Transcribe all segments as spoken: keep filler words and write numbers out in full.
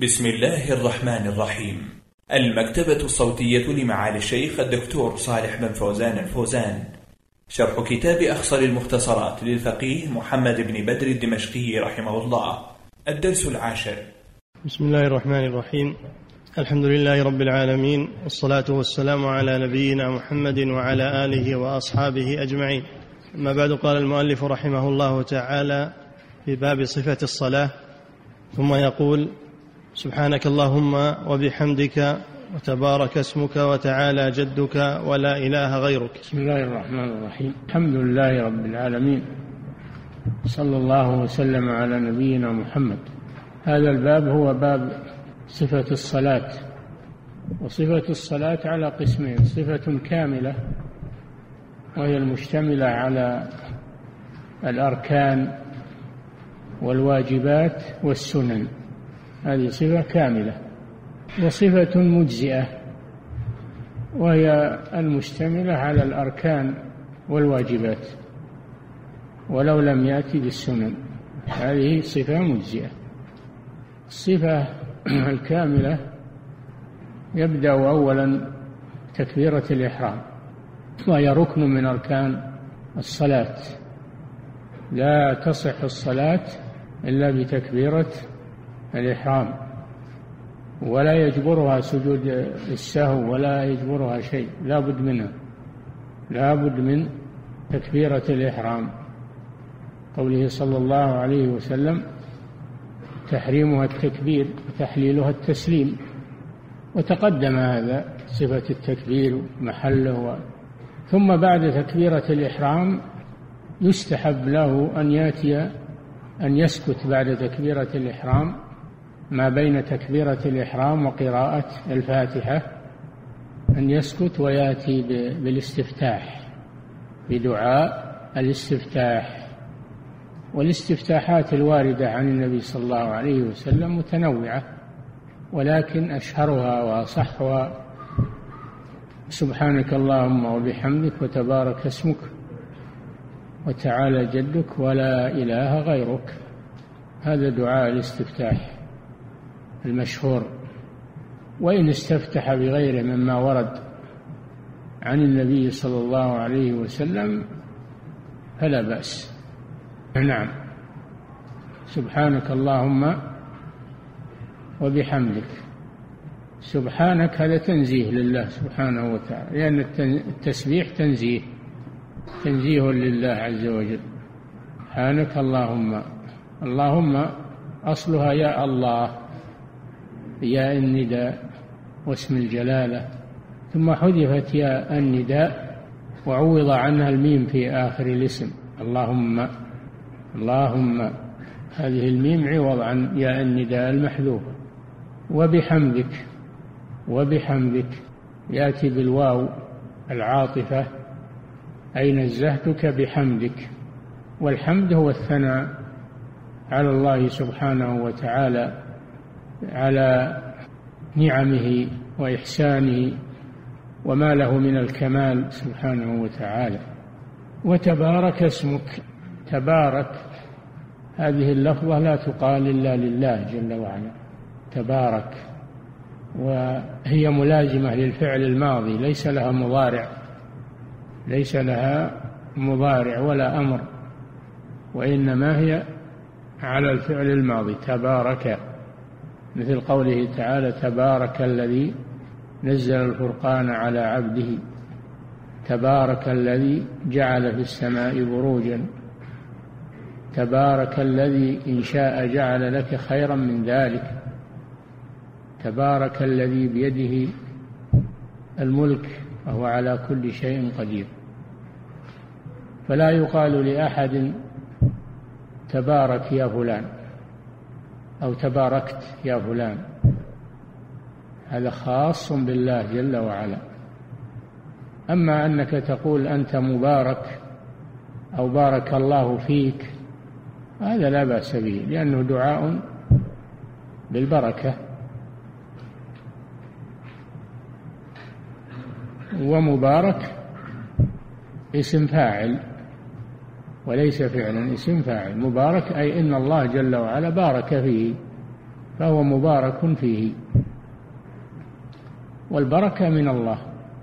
بسم الله الرحمن الرحيم. المكتبة الصوتية لمعالي الشيخ الدكتور صالح بن فوزان الفوزان، شرح كتاب أخصر المختصرات للفقيه محمد بن بدر الدمشقي رحمه الله. الدرس العاشر. بسم الله الرحمن الرحيم. الحمد لله رب العالمين، والصلاة والسلام على نبينا محمد وعلى آله وأصحابه أجمعين. أما بعد، قال المؤلف رحمه الله تعالى في باب صفة الصلاة، ثم يقول: سبحانك اللهم وبحمدك وتبارك اسمك وتعالى جدك ولا إله غيرك. بسم الله الرحمن الرحيم. الحمد لله رب العالمين، صلى الله وسلم على نبينا محمد. هذا الباب هو باب صفة الصلاة. وصفة الصلاة على قسمين: صفة كاملة وهي المشتملة على الأركان والواجبات والسنن، هذه صفة كاملة. وصفة مجزئة وهي المشتملة على الأركان والواجبات ولو لم يأتي بالسنن، هذه صفة مجزئة. الصفة الكاملة يبدأ أولا تكبيرة الإحرام، وهي ركن من أركان الصلاة، لا تصح الصلاة إلا بتكبيرة الإحرام، ولا يجبرها سجود السهو ولا يجبرها شيء، لا بد منها، لا بد من تكبيرة الإحرام. قوله صلى الله عليه وسلم: تحريمها التكبير وتحليلها التسليم. وتقدم هذا صفة التكبير محله. ثم بعد تكبيرة الإحرام يستحب له أن يأتي أن يسكت بعد تكبيرة الإحرام ما بين تكبيرة الإحرام وقراءة الفاتحة، أن يسكت ويأتي بالاستفتاح، بدعاء الاستفتاح. والاستفتاحات الواردة عن النبي صلى الله عليه وسلم متنوعة، ولكن أشهرها وأصحها: سبحانك اللهم وبحمدك وتبارك اسمك وتعالى جدك ولا إله غيرك. هذا دعاء الاستفتاح المشهور. وإن استفتح بغيره مما ورد عن النبي صلى الله عليه وسلم فلا بأس. نعم، سبحانك اللهم وبحمدك. سبحانك هذا تنزيه لله سبحانه وتعالى، لأن التسبيح تنزيه تنزيه لله عز وجل. سبحانك اللهم، اللهم أصلها يا الله، يا النداء واسم الجلالة، ثم حذفت يا النداء وعوض عنها الميم في آخر الاسم اللهم. اللهم هذه الميم عوض عن يا النداء المحذوفة. وبحمدك، وبحمدك يأتي بالواو العاطفة، أي نزهتك بحمدك. والحمد هو الثناء على الله سبحانه وتعالى على نعمه وإحسانه وما له من الكمال سبحانه وتعالى. وتبارك اسمك، تبارك هذه اللفظة لا تقال إلا لله جل وعلا، تبارك، وهي ملازمة للفعل الماضي، ليس لها مضارع، ليس لها مضارع ولا أمر، وإنما هي على الفعل الماضي. تبارك، مثل قوله تعالى: تبارك الذي نزل الفرقان على عبده، تبارك الذي جعل في السماء بروجا، تبارك الذي إن شاء جعل لك خيرا من ذلك، تبارك الذي بيده الملك وهو على كل شيء قدير. فلا يقال لأحد تبارك يا فلان أو تباركت يا فلان، هذا خاص بالله جل وعلا. أما أنك تقول أنت مبارك أو بارك الله فيك، هذا لا بأس به، لأنه دعاء بالبركة. ومبارك اسم فاعل وليس فعلا، اسم فاعل. مبارك أي إن الله جل وعلا بارك فيه، فهو مبارك فيه، والبركة من الله.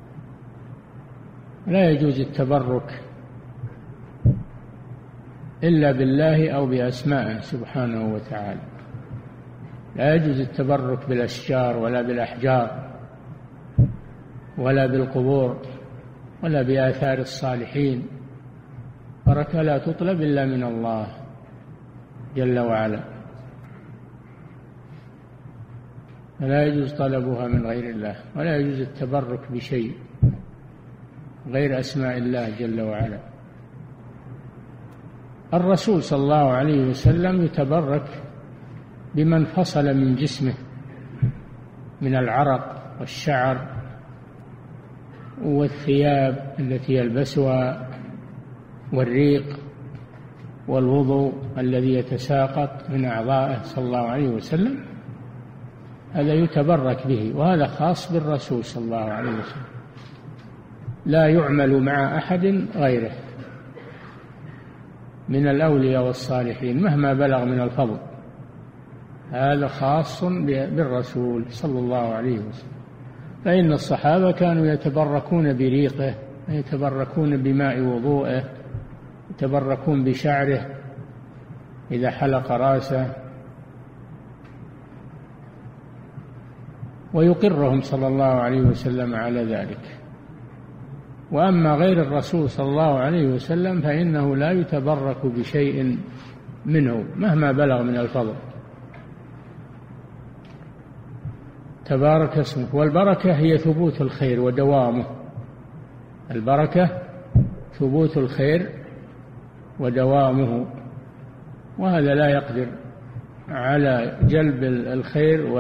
لا يجوز التبرك إلا بالله أو بأسمائه سبحانه وتعالى. لا يجوز التبرك بالأشجار ولا بالأحجار ولا بالقبور ولا بآثار الصالحين. بركة لا تطلب إلا من الله جل وعلا، فلا يجوز طلبها من غير الله، ولا يجوز التبرك بشيء غير أسماء الله جل وعلا. الرسول صلى الله عليه وسلم يتبرك بمن فصل من جسمه من العرق والشعر والثياب التي يلبسها والريق والوضوء الذي يتساقط من أعضائه صلى الله عليه وسلم، هذا يتبرك به، وهذا خاص بالرسول صلى الله عليه وسلم، لا يعمل مع أحد غيره من الأولياء والصالحين مهما بلغ من الفضل. هذا خاص بالرسول صلى الله عليه وسلم. فإن الصحابة كانوا يتبركون بريقه، يتبركون بماء وضوءه، يتبركون بشعره إذا حلق رأسه، ويقرهم صلى الله عليه وسلم على ذلك. وأما غير الرسول صلى الله عليه وسلم فإنه لا يتبرك بشيء منه مهما بلغ من الفضل. تبارك اسمك. والبركة هي ثبوت الخير ودوامه. البركة ثبوت الخير ودوامه، وهذا لا يقدر على جلب الخير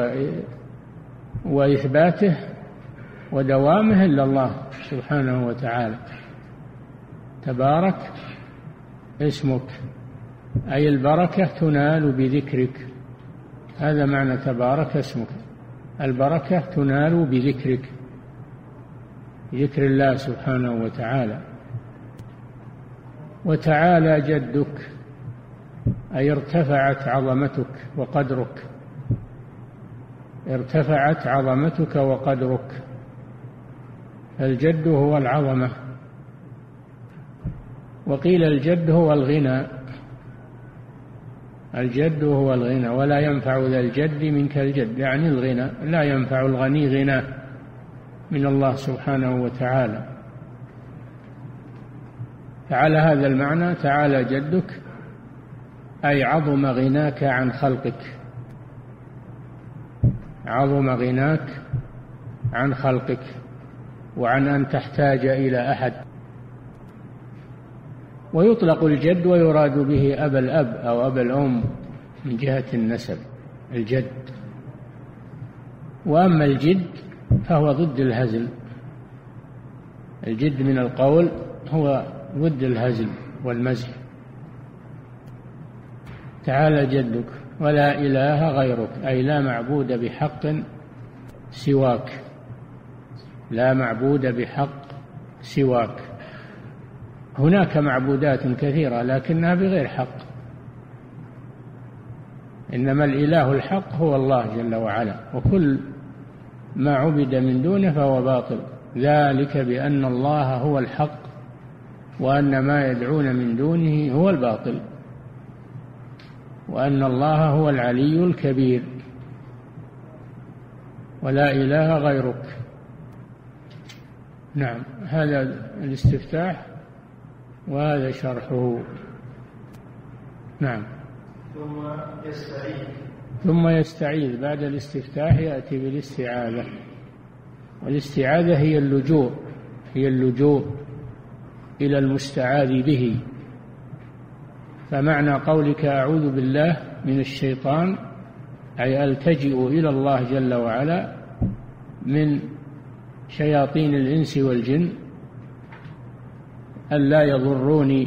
وإثباته ودوامه إلا الله سبحانه وتعالى. تبارك اسمك، أي البركة تنال بذكرك. هذا معنى تبارك اسمك، البركة تنال بذكرك، ذكر الله سبحانه وتعالى. وتعالى جدك، أي ارتفعت عظمتك وقدرك، ارتفعت عظمتك وقدرك. الجد هو العظمة، وقيل الجد هو الغنى، الجد هو الغنى. ولا ينفع ذا الجد منك الجد، يعني الغنى، لا ينفع الغني غنى من الله سبحانه وتعالى. فعلى هذا المعنى تعالى جدك، أي عظم غناك عن خلقك، عظم غناك عن خلقك وعن أن تحتاج إلى أحد. ويطلق الجد ويراد به أبا الأب أو أبا الأم من جهة النسب، الجد. وأما الجد فهو ضد الهزل، الجد من القول هو ضد الهزل والمزح. تعالى جدك ولا إله غيرك، أي لا معبود بحق سواك، لا معبود بحق سواك. هناك معبودات كثيرة لكنها بغير حق، إنما الإله الحق هو الله جل وعلا، وكل ما عبد من دونه فهو باطل. ذلك بأن الله هو الحق وأن ما يدعون من دونه هو الباطل، وأن الله هو العلي الكبير. ولا إله غيرك. نعم، هذا الاستفتاح وهذا شرحه. نعم. ثم يستعيذ ثم يستعيذ بعد الاستفتاح يأتي بالاستعاذة. والاستعاذة هي اللجوء، هي اللجوء إلى المستعاذ به. فمعنى قولك أعوذ بالله من الشيطان أي ألتجئ إلى الله جل وعلا من شياطين الإنس والجن ألا يضروني.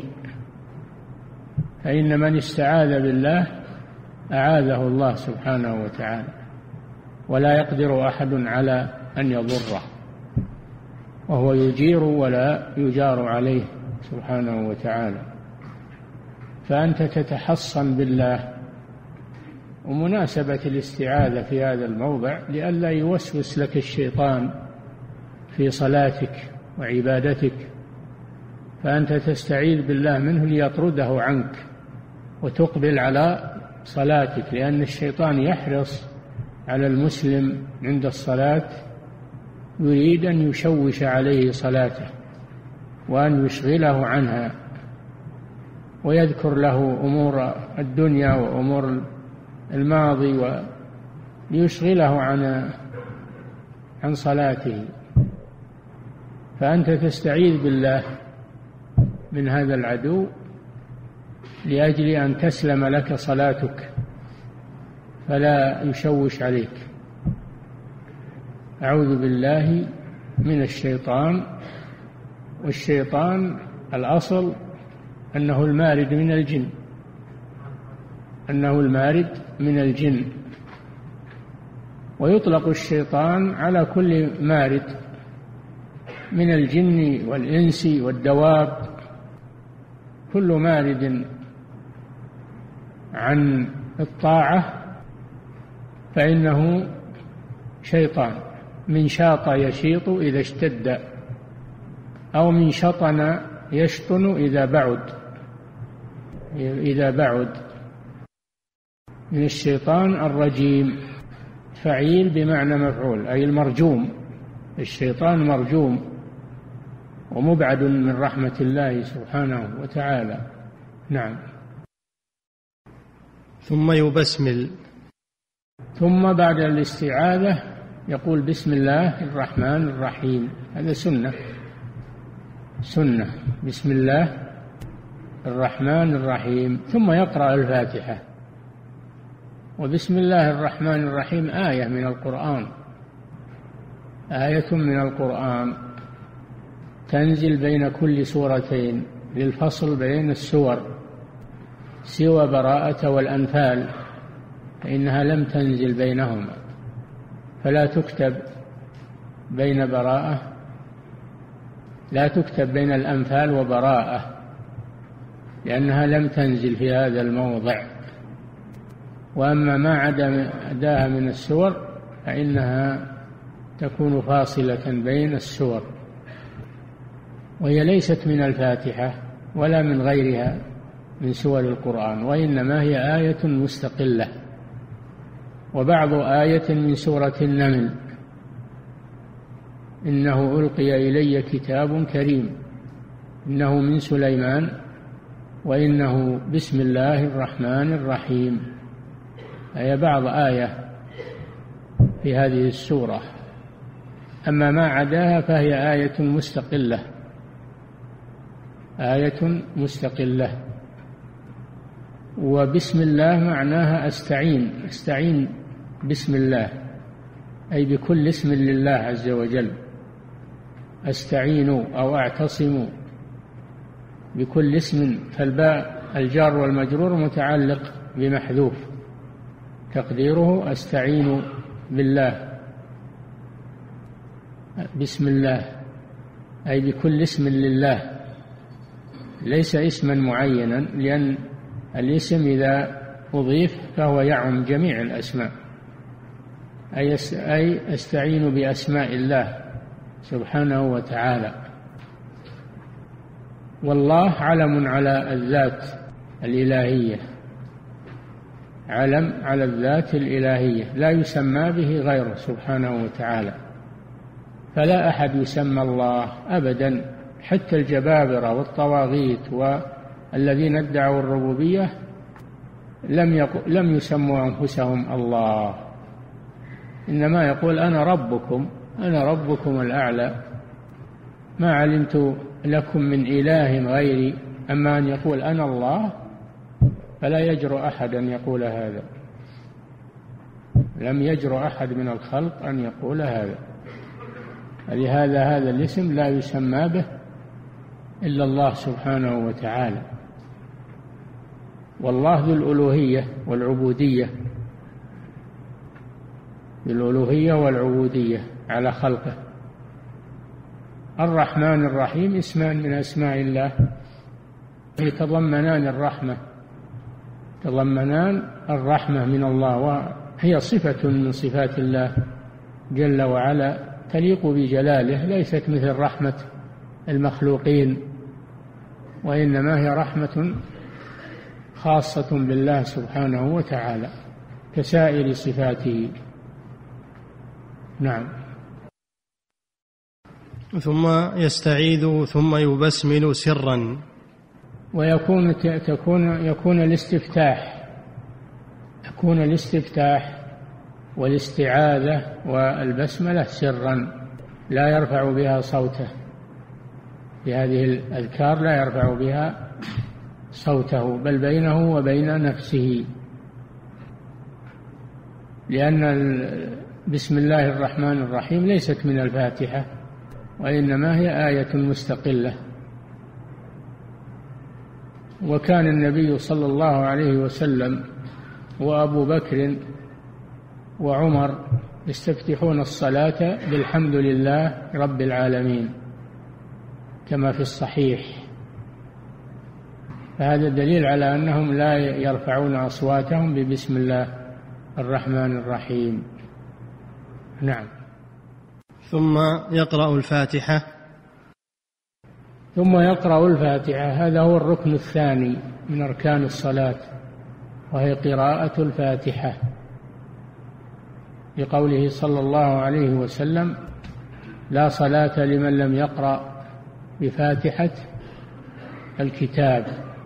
فإن من استعاذ بالله أعاذه الله سبحانه وتعالى، ولا يقدر أحد على أن يضره، وهو يجير ولا يجار عليه سبحانه وتعالى. فأنت تتحصن بالله ومناسبة الاستعاذة في هذا الموضع لئلا يوسوس لك الشيطان في صلاتك وعبادتك، فأنت تستعيذ بالله منه ليطرده عنك وتقبل على صلاتك، لأن الشيطان يحرص على المسلم عند الصلاة، يريد أن يشوش عليه صلاته وأن يشغله عنها ويذكر له أمور الدنيا وأمور الماضي ويشغله عن عن صلاته. فأنت تستعيذ بالله من هذا العدو لأجل أن تسلم لك صلاتك فلا يشوش عليك. أعوذ بالله من الشيطان. والشيطان الأصل أنه المارد من الجن، أنه المارد من الجن، ويطلق الشيطان على كل مارد من الجن والإنس والدواب، كل مارد عن الطاعة فإنه شيطان. من شاط يشيط إذا اشتد، أو من شطن يشطن إذا بعد إذا بعد من الشيطان الرجيم، فعيل بمعنى مفعول، أي المرجوم. الشيطان مرجوم ومبعد من رحمة الله سبحانه وتعالى. نعم. ثم يبسمل. ثم بعد الاستعاذة يقول بسم الله الرحمن الرحيم، هذا سنة سنة بسم الله الرحمن الرحيم، ثم يقرأ الفاتحة. وبسم الله الرحمن الرحيم آية من القرآن، آية من القرآن تنزل بين كل سورتين للفصل بين السور، سوى براءة والأنفال فإنها لم تنزل بينهما، فلا تكتب بين براءة لا تكتب بين الأنفال وبراءة لأنها لم تنزل في هذا الموضع. وأما ما عداها من السور فإنها تكون فاصلة بين السور، وهي ليست من الفاتحة ولا من غيرها من سور القرآن، وإنما هي آية مستقلة. وبعض آية من سورة النمل، إنه ألقي إلي كتاب كريم إنه من سليمان وإنه بسم الله الرحمن الرحيم، أي بعض آية في هذه السورة. أما ما عداها فهي آية مستقلة آية مستقلة. وبسم الله معناها أستعين أستعين بسم الله، أي بكل اسم لله عز وجل، أستعين أو أعتصم بكل اسم، فالباء الجار والمجرور متعلق بمحذوف تقديره أستعين بالله. بسم الله أي بكل اسم لله، ليس اسما معينا، لأن الاسم إذا أضيف فهو يعم جميع الأسماء، أي أستعين بأسماء الله سبحانه وتعالى. والله علم على الذات الإلهية، علم على الذات الإلهية لا يسمى به غيره سبحانه وتعالى، فلا أحد يسمى الله أبدا، حتى الجبابرة والطواغيت والذين ادعوا الربوبية لم لم يسموا أنفسهم الله، إنما يقول أنا ربكم أنا ربكم الأعلى ما علمت لكم من إله غيري. أما أن يقول أنا الله فلا يجرؤ أحد أن يقول هذا، لم يجرؤ أحد من الخلق أن يقول هذا. لهذا هذا الاسم لا يسمى به إلا الله سبحانه وتعالى. والله ذو الألوهية والعبودية، بالألوهية والعبودية على خلقه. الرحمن الرحيم اسمان من أسماء الله يتضمنان الرحمة تضمنان الرحمة من الله، وهي صفة من صفات الله جل وعلا تليق بجلاله، ليست مثل رحمة المخلوقين، وإنما هي رحمة خاصة بالله سبحانه وتعالى كسائر صفاته. نعم. ثم يستعيذ ثم يبسمل سرا. ويكون تكون يكون الاستفتاح يكون الاستفتاح والاستعاذة والبسملة سرا، لا يرفع بها صوته، بهذه الأذكار لا يرفع بها صوته، بل بينه وبين نفسه، لأن بسم الله الرحمن الرحيم ليست من الفاتحة، وإنما هي آية مستقلة. وكان النبي صلى الله عليه وسلم وأبو بكر وعمر يستفتحون الصلاة بالحمد لله رب العالمين كما في الصحيح، فهذا دليل على أنهم لا يرفعون أصواتهم ببسم الله الرحمن الرحيم. نعم. ثم يقرأ الفاتحة. ثم يقرأ الفاتحة، هذا هو الركن الثاني من أركان الصلاة، وهي قراءة الفاتحة، لقوله صلى الله عليه وسلم: لا صلاة لمن لم يقرأ بفاتحة الكتاب.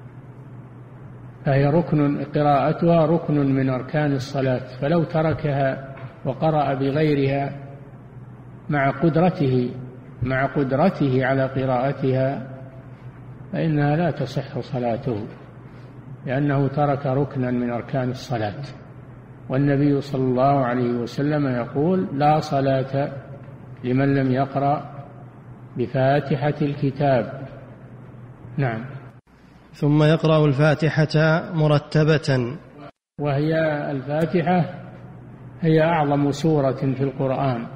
فهي ركن، قراءتها ركن من أركان الصلاة، فلو تركها وقرأ بغيرها مع قدرته مع قدرته على قراءتها فإنها لا تصح صلاته، لأنه ترك ركنا من أركان الصلاة. والنبي صلى الله عليه وسلم يقول: لا صلاة لمن لم يقرأ بفاتحة الكتاب. نعم. ثم يقرأ الفاتحة مرتبة، وهي الفاتحة هي أعظم سورة في القرآن،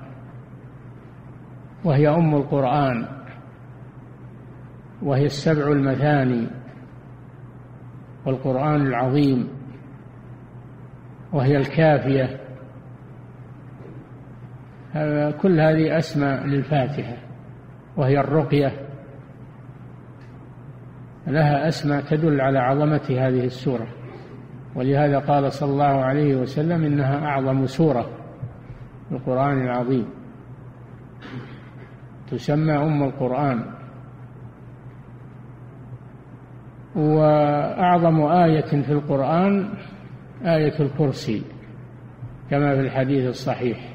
وهي أم القرآن، وهي السبع المثاني والقرآن العظيم، وهي الكافية. كل هذه أسماء للفاتحة، وهي الرقية، لها أسماء تدل على عظمة هذه السورة، ولهذا قال صلى الله عليه وسلم: إنها أعظم سورة في القرآن العظيم، تسمى أم القرآن. وأعظم آية في القرآن آية الكرسي كما في الحديث الصحيح،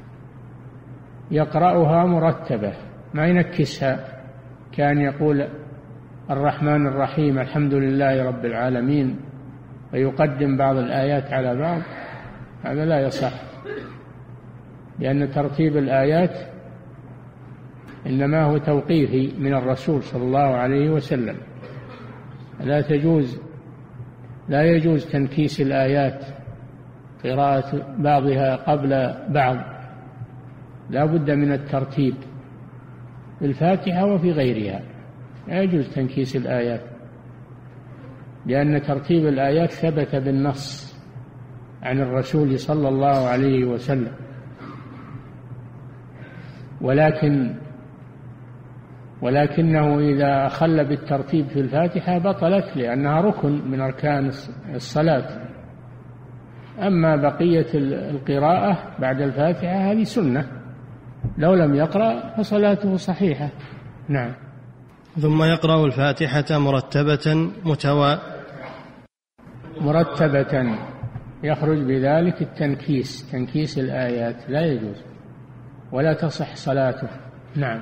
يقرأها مرتبة ما ينكسها، كان يقول الرحمن الرحيم الحمد لله رب العالمين ويقدم بعض الآيات على بعض، هذا لا يصح، لأن ترتيب الآيات إنما هو توقيفي من الرسول صلى الله عليه وسلم، لا تجوز لا يجوز تنكيس الآيات، قراءة بعضها قبل بعض، لا بد من الترتيب في الفاتحة وفي غيرها، لا يجوز تنكيس الآيات، لأن ترتيب الآيات ثبت بالنص عن الرسول صلى الله عليه وسلم. ولكن ولكنه إذا أخل بالترتيب في الفاتحة بطلت، لأنها ركن من أركان الصلاة. أما بقية القراءة بعد الفاتحة هذه سنة، لو لم يقرأ فصلاته صحيحة. نعم. ثم يقرأ الفاتحة مرتبة متوا مرتبة يخرج بذلك التنكيس، تنكيس الآيات لا يجوز ولا تصح صلاته. نعم.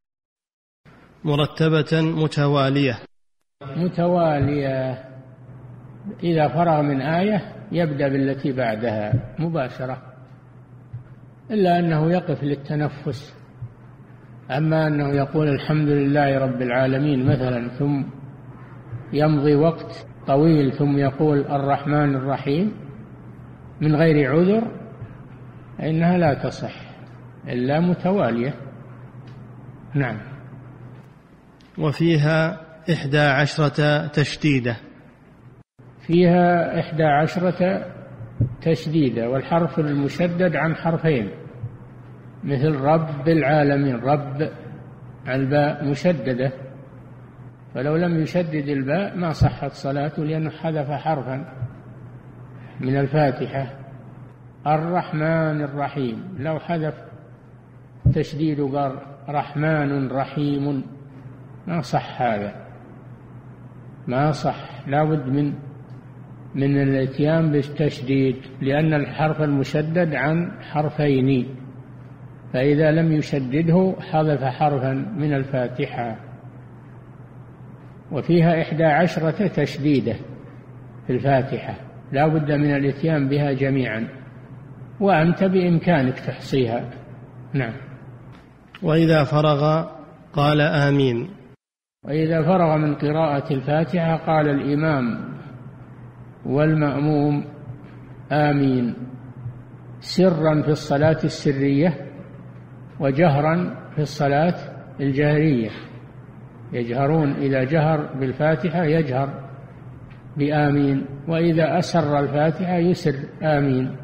مرتبة متوالية متوالية إذا فرغ من آية يبدأ بالتي بعدها مباشرة، إلا أنه يقف للتنفس. أما أنه يقول الحمد لله رب العالمين مثلا ثم يمضي وقت طويل ثم يقول الرحمن الرحيم من غير عذر، إنها لا تصح إلا متوالية. نعم. وفيها إحدى عشرة تشديدة، فيها إحدى عشرة تشديدة، والحرف المشدد عن حرفين، مثل رب العالمين، رب الباء مشددة، فلو لم يشدد الباء ما صحت صلاته لأنه حذف حرفا من الفاتحة. الرحمن الرحيم لو حذف تشديد وقال رحمن رحيم ما صح، هذا ما صح، لا بد من من الاتيان بالتشديد، لأن الحرف المشدد عن حرفين، فإذا لم يشدده حذف حرفا من الفاتحة. وفيها إحدى عشرة تشديدة في الفاتحة، لا بد من الاتيان بها جميعا، وأنت بإمكانك تحصيها. نعم. وإذا فرغ قال آمين. وإذا فرغ من قراءة الفاتحة قال الإمام والمأموم آمين، سرا في الصلاة السرية وجهرا في الصلاة الجهرية، يجهرون إذا جهر بالفاتحة يجهر بآمين، وإذا أسر الفاتحة يسر آمين.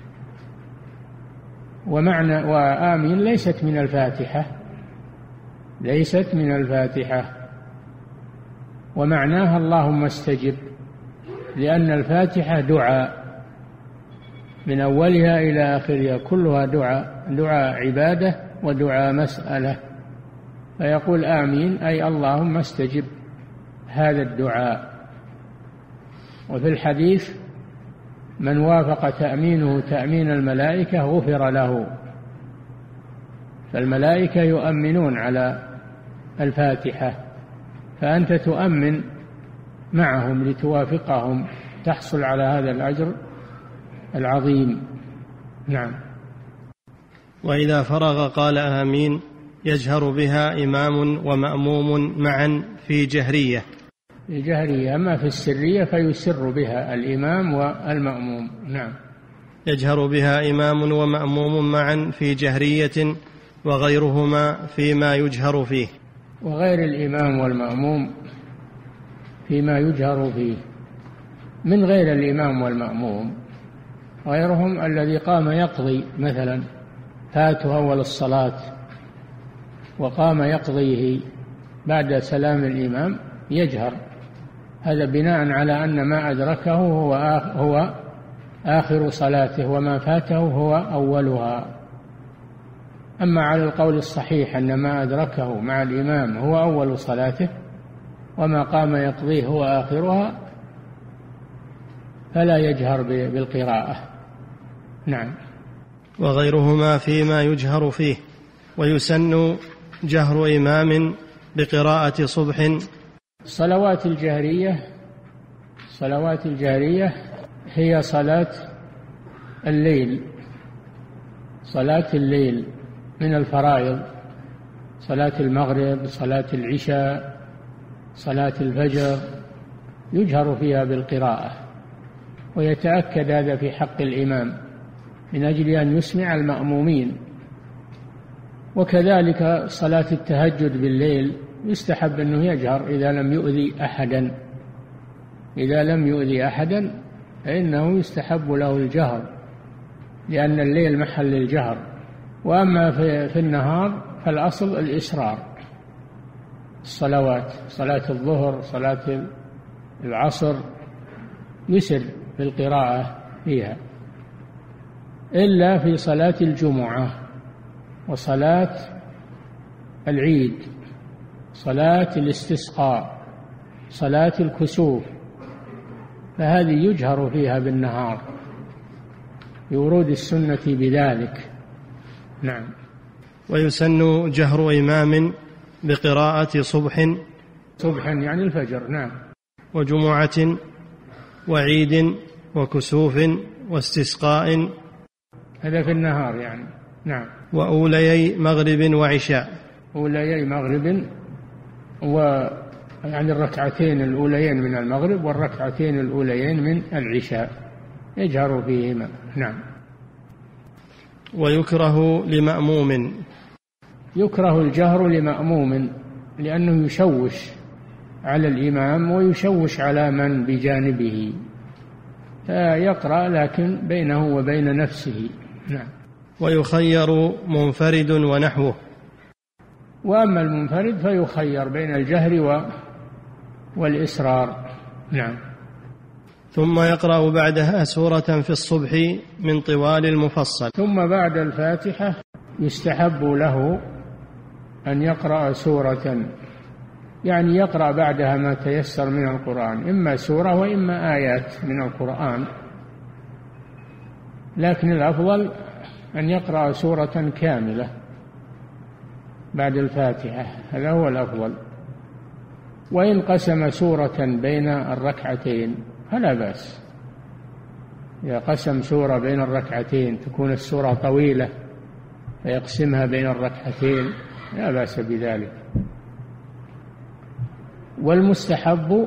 ومعنى وآمين ليست من الفاتحة، ليست من الفاتحة، ومعناها اللهم استجب، لأن الفاتحة دعاء من أولها إلى آخرها، كلها دعاء، دعاء عبادة ودعاء مسألة، فيقول آمين أي اللهم استجب هذا الدعاء. وفي الحديث من وافق تأمينه تأمين الملائكة غفر له، فالملائكة يؤمنون على الفاتحة، فأنت تؤمن معهم لتوافقهم، تحصل على هذا الأجر العظيم. نعم. وإذا فرغ قال آمين، يجهر بها إمام ومأموم معا في جهرية. في جهرية، أما في السرية فيسر بها الإمام والمأموم. نعم. يجهر بها إمام ومأموم معا في جهرية وغيرهما فيما يجهر فيه. وغير الإمام والمأموم فيما يجهر فيه، من غير الإمام والمأموم غيرهم الذي قام يقضي، مثلا فاته أول الصلاة وقام يقضيه بعد سلام الإمام يجهر، هذا بناء على أن ما أدركه هو هو آخر صلاته وما فاته هو أولها. أما على القول الصحيح أن ما أدركه مع الإمام هو أول صلاته وما قام يقضيه هو آخرها فلا يجهر بالقراءة. نعم. وغيرهما فيما يجهر فيه. ويسن جهر إمام بقراءة صبح. الصلوات الجهرية الصلوات الجهرية هي صلاة الليل، صلاة الليل من الفرائض، صلاة المغرب، صلاة العشاء، صلاة الفجر، يجهر فيها بالقراءة، ويتأكد هذا في حق الإمام من أجل أن يسمع المأمومين. وكذلك صلاة التهجد بالليل يستحب أنه يجهر إذا لم يؤذي أحدا، إذا لم يؤذي أحدا فإنه يستحب له الجهر، لأن الليل محل الجهر. وأما في, في النهار فالأصل الإسرار، الصلوات، صلاة الظهر، صلاة العصر يسر في القراءة فيها، إلا في صلاة الجمعة وصلاة العيد، صلاة الاستسقاء، صلاة الكسوف، فهذه يجهر فيها بالنهار بورود السنة بذلك. نعم. ويسن جهر إمام بقراءة صبح. صبح يعني الفجر. نعم. وجمعة وعيد وكسوف واستسقاء، هذا في النهار يعني. نعم. وأوليي مغرب وعشاء. أوليي مغرب و يعني الركعتين الأوليين من المغرب والركعتين الأوليين من العشاء يجهر فيهما. نعم. ويكره لمأموم. يكره الجهر لمأموم لأنه يشوش على الإمام ويشوش على من بجانبه، فيقرأ لكن بينه وبين نفسه. نعم. ويخير منفرد ونحوه. وأما المنفرد فيخير بين الجهر والإسرار. نعم. ثم يقرأ بعدها سورة في الصبح من طوال المفصل. ثم بعد الفاتحة يستحب له أن يقرأ سورة، يعني يقرأ بعدها ما تيسر من القرآن، إما سورة وإما آيات من القرآن، لكن الأفضل أن يقرأ سورة كاملة بعد الفاتحة، هذا هو الأفضل. وإن قسم سورة بين الركعتين فلا بأس، إذا قسم سورة بين الركعتين تكون السورة طويلة فيقسمها بين الركعتين لا بأس بذلك. والمستحب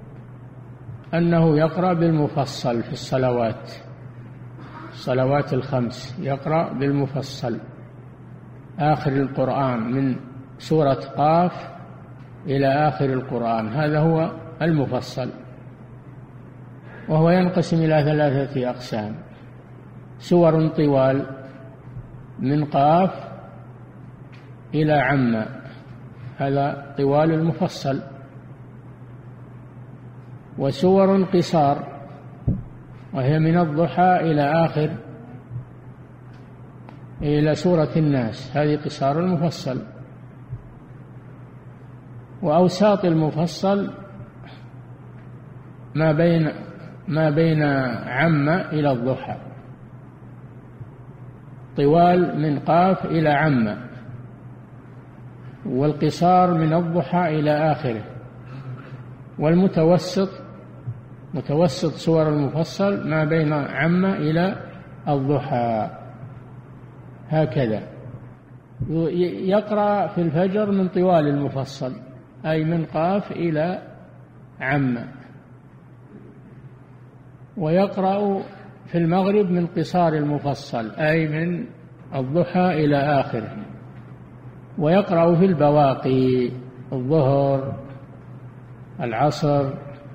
أنه يقرأ بالمفصل في الصلوات، الصلوات الخمس يقرأ بالمفصل آخر القرآن من سورة قاف إلى آخر القرآن، هذا هو المفصل، وهو ينقسم إلى ثلاثة أقسام: سور طوال من قاف إلى عم، هذا طوال المفصل، وسور قصار وهي من الضحى إلى آخر إلى سورة الناس، هذه قصار المفصل. وأوساط المفصل ما بين ما بين عم إلى الضحى، طوال من قاف إلى عم، والقصار من الضحى إلى آخره، والمتوسط متوسط سور المفصل ما بين عم إلى الضحى، هكذا. يقرأ في الفجر من طوال المفصل أي من قاف إلى عم، ويقرأ في المغرب من قصار المفصل أي من الضحى إلى آخره، ويقرأ في البواقي الظهر العصر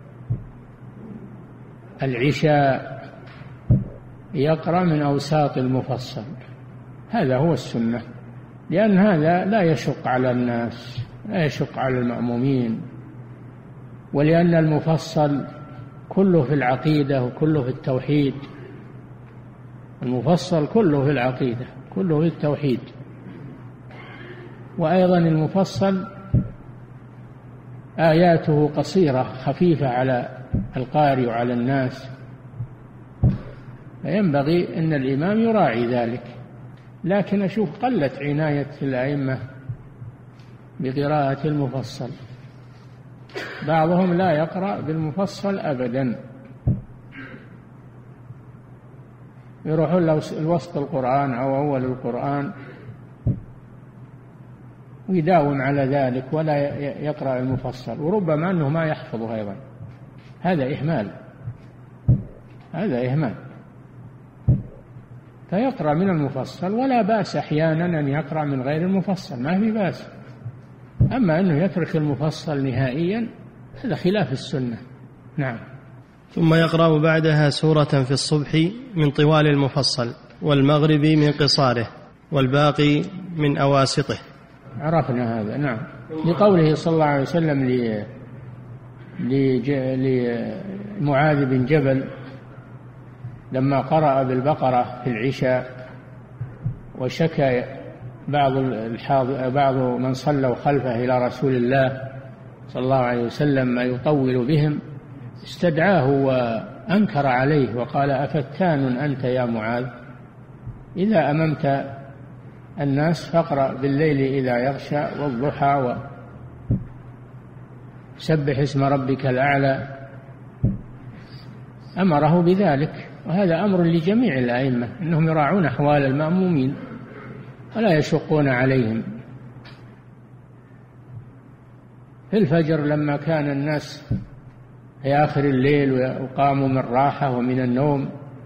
العشاء، يقرأ من أوساط المفصل، هذا هو السنة، لأن هذا لا يشق على الناس، لا يشق على المأمومين، ولأن المفصل كله في العقيدة وكله في التوحيد، المفصل كله في العقيدة كله في التوحيد. وأيضا المفصل آياته قصيرة خفيفة على القارئ وعلى الناس، فينبغي أن الإمام يراعي ذلك. لكن أشوف قلت عناية الأئمة بقراءة المفصل، بعضهم لا يقرأ بالمفصل أبدا، يروحون لوسط القرآن أو أول القرآن ويداوم على ذلك ولا يقرأ المفصل، وربما أنه ما يحفظه أيضا، هذا إهمال، هذا إهمال. فيقرأ من المفصل، ولا بأس أحيانا أن يقرأ من غير المفصل، ما في بأس. أما أنه يترك المفصل نهائيا هذا خلاف السنة. نعم. ثم يقرأ بعدها سورة في الصبح من طوال المفصل، والمغرب من قصاره، والباقي من أواسطه. عرفنا هذا. نعم. لقوله صلى الله عليه وسلم لمعاذ بن جبل لما قرأ بالبقرة في العشاء وشكى بعض الحاضر بعض من صلوا خلفه إلى رسول الله صلى الله عليه وسلم ما يطول بهم، استدعاه وأنكر عليه وقال: أفتان أنت يا معاذ؟ إذا أممت الناس فاقرأ بالليل إذا يغشى والضحى وسبح اسم ربك الأعلى. أمره بذلك، وهذا أمر لجميع الأئمة أنهم يراعون أحوال المأمومين ولا يشقون عليهم. في الفجر لما كان الناس في آخر الليل وقاموا من راحة ومن النوم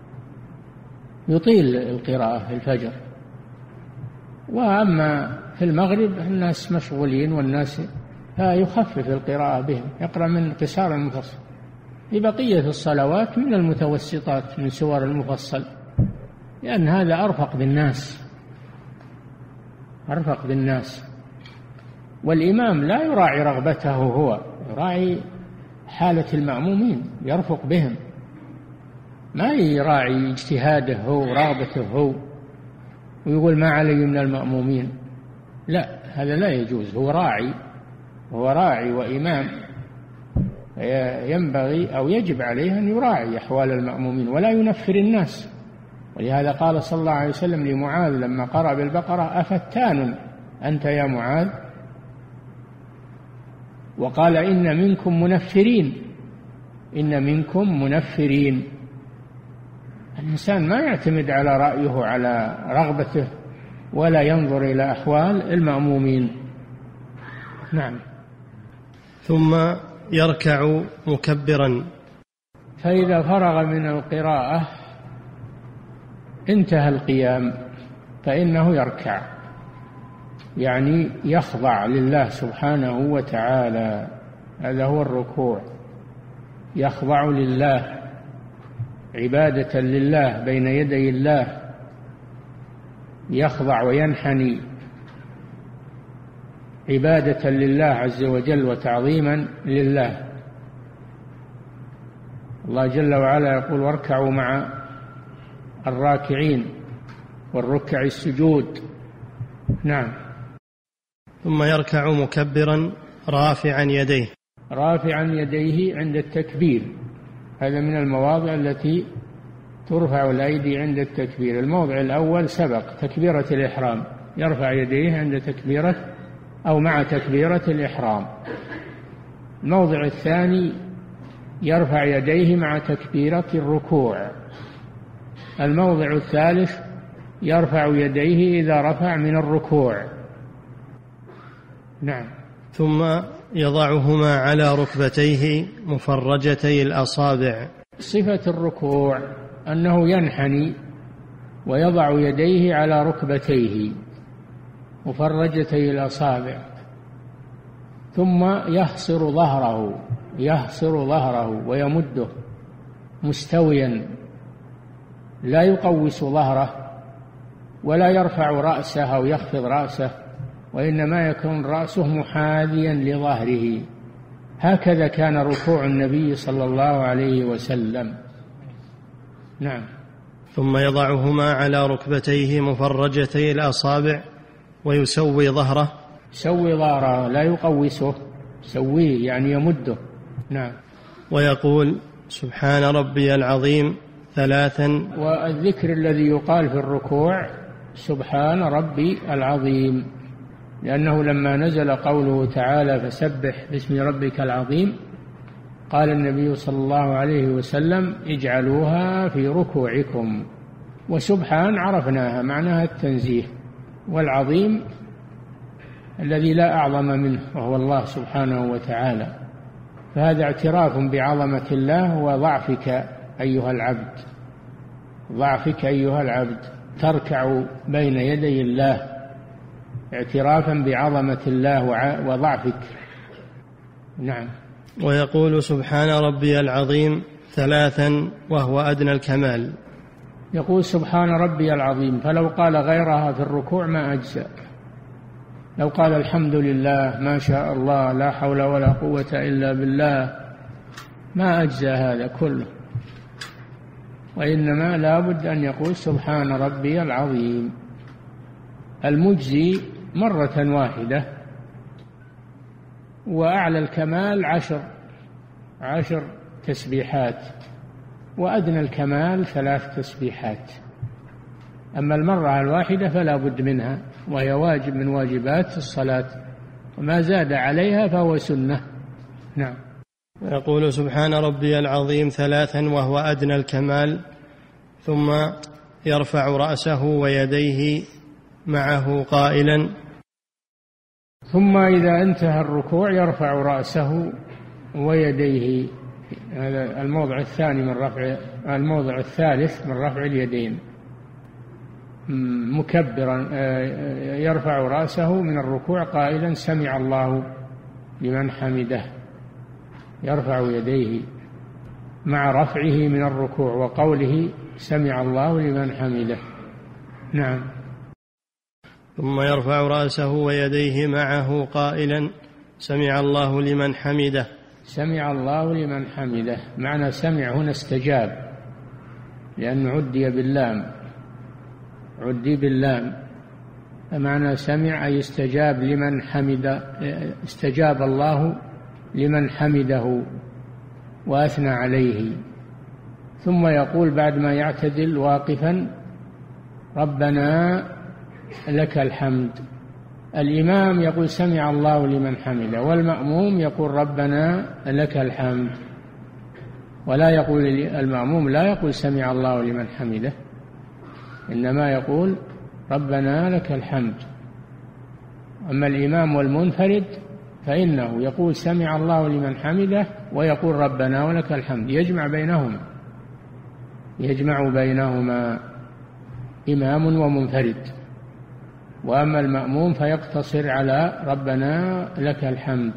يطيل القراءة في الفجر، وأما في المغرب الناس مشغولين والناس فيخفف القراءة بهم، يقرأ من قصار المفصل. في بقية الصلوات من المتوسطات من سور المفصل، لأن هذا أرفق بالناس، أرفق بالناس. والإمام لا يراعي رغبته هو، يراعي حالة المأمومين، يرفق بهم، ما يراعي اجتهاده هو ورغبته هو ويقول ما علي من المأمومين، لا، هذا لا يجوز. هو راعي، هو راعي وإمام، ينبغي أو يجب عليه أن يراعي أحوال المأمومين ولا ينفر الناس. ولهذا قال صلى الله عليه وسلم لمعاذ لما قرأ بالبقرة: أفتان أنت يا معاذ؟ وقال: إن منكم منفرين، إن منكم منفرين. الإنسان ما يعتمد على رأيه على رغبته ولا ينظر إلى أحوال المأمومين. نعم. ثم يركع مكبرا، فإذا فرغ من القراءة انتهى القيام فإنه يركع، يعني يخضع لله سبحانه وتعالى، هذا هو الركوع، يخضع لله عبادة لله بين يدي الله، يخضع وينحني عبادة لله عز وجل وتعظيما لله. الله جل وعلا يقول: واركعوا مع الراكعين والركع السجود. نعم. ثم يركع مكبرا رافعا يديه، رافعا يديه عند التكبير، هذا من المواضع التي ترفع الأيدي عند التكبير. الموضع الأول سبق تكبيرة الإحرام، يرفع يديه عند تكبيرة أو مع تكبيرة الإحرام. الموضع الثاني يرفع يديه مع تكبيرة الركوع. الموضع الثالث يرفع يديه إذا رفع من الركوع. نعم. ثم يضعهما على ركبتيه مفرجتي الأصابع. صفة الركوع أنه ينحني ويضع يديه على ركبتيه مفرجتي الأصابع، ثم يحصر ظهره، يحصر ظهره ويمده مستويا، لا يقوس ظهره ولا يرفع رأسه أو يخفض رأسه، وإنما يكون رأسه محاذيا لظهره. هكذا كان ركوع النبي صلى الله عليه وسلم. نعم. ثم يضعهما على ركبتيه مفرجتي الأصابع ويسوي ظهره. يسوي ظهره، لا يقوسه، يسويه يعني يمده. نعم. ويقول: سبحان ربي العظيم ثلاثا. والذكر الذي يقال في الركوع سبحان ربي العظيم، لأنه لما نزل قوله تعالى: فسبح باسم ربك العظيم، قال النبي صلى الله عليه وسلم: اجعلوها في ركوعكم. وسبحان عرفناها معناها التنزيه، والعظيم الذي لا أعظم منه وهو الله سبحانه وتعالى. فهذا اعتراف بعظمة الله وضعفك أيها العبد، ضعفك أيها العبد، تركع بين يدي الله اعترافا بعظمة الله وضعفك. نعم. ويقول: سبحان ربي العظيم ثلاثا وهو أدنى الكمال. يقول: سبحان ربي العظيم، فلو قال غيرها في الركوع ما أجزأ. لو قال الحمد لله، ما شاء الله، لا حول ولا قوة إلا بالله، ما أجزأ هذا كله، وإنما لا بد أن يقول سبحان ربي العظيم. المجزي مرة واحدة، وأعلى الكمال عشر عشر تسبيحات، وأدنى الكمال ثلاث تسبيحات. أما المرة الواحدة فلا بد منها، وهي واجب من واجبات الصلاة، وما زاد عليها فهو سنة. نعم. يقول: سبحان ربي العظيم ثلاثا وهو أدنى الكمال، ثم يرفع رأسه ويديه معه قائلا. ثم إذا انتهى الركوع يرفع رأسه ويديه، هذا الموضع الثاني من رفع، الموضع الثالث من رفع اليدين، مكبرا، يرفع رأسه من الركوع قائلا: سمع الله لمن حمده، يرفع يديه مع رفعه من الركوع وقوله سمع الله لمن حمده. نعم. ثم يرفع رأسه ويديه معه قائلا سمع الله لمن حمده. سمع الله لمن حمده، معنى سمع هنا استجاب، لأنه عدي باللام، عدي باللام، فمعنى سمع أي استجاب لمن حمد، استجاب الله لمن حمده وأثنى عليه. ثم يقول بعد ما يعتدل واقفا ربنا لك الحمد. الإمام يقول سمع الله لمن حمده، والمأموم يقول ربنا لك الحمد، ولا يقول المأموم لا يقول سمع الله لمن حمده، إنما يقول ربنا لك الحمد. أما الإمام والمنفرد فإنه يقول سمع الله لمن حمده ويقول ربنا ولك الحمد، يجمع بينهما، يجمع بينهما إمام ومنفرد. وأما المأموم فيقتصر على ربنا لك الحمد،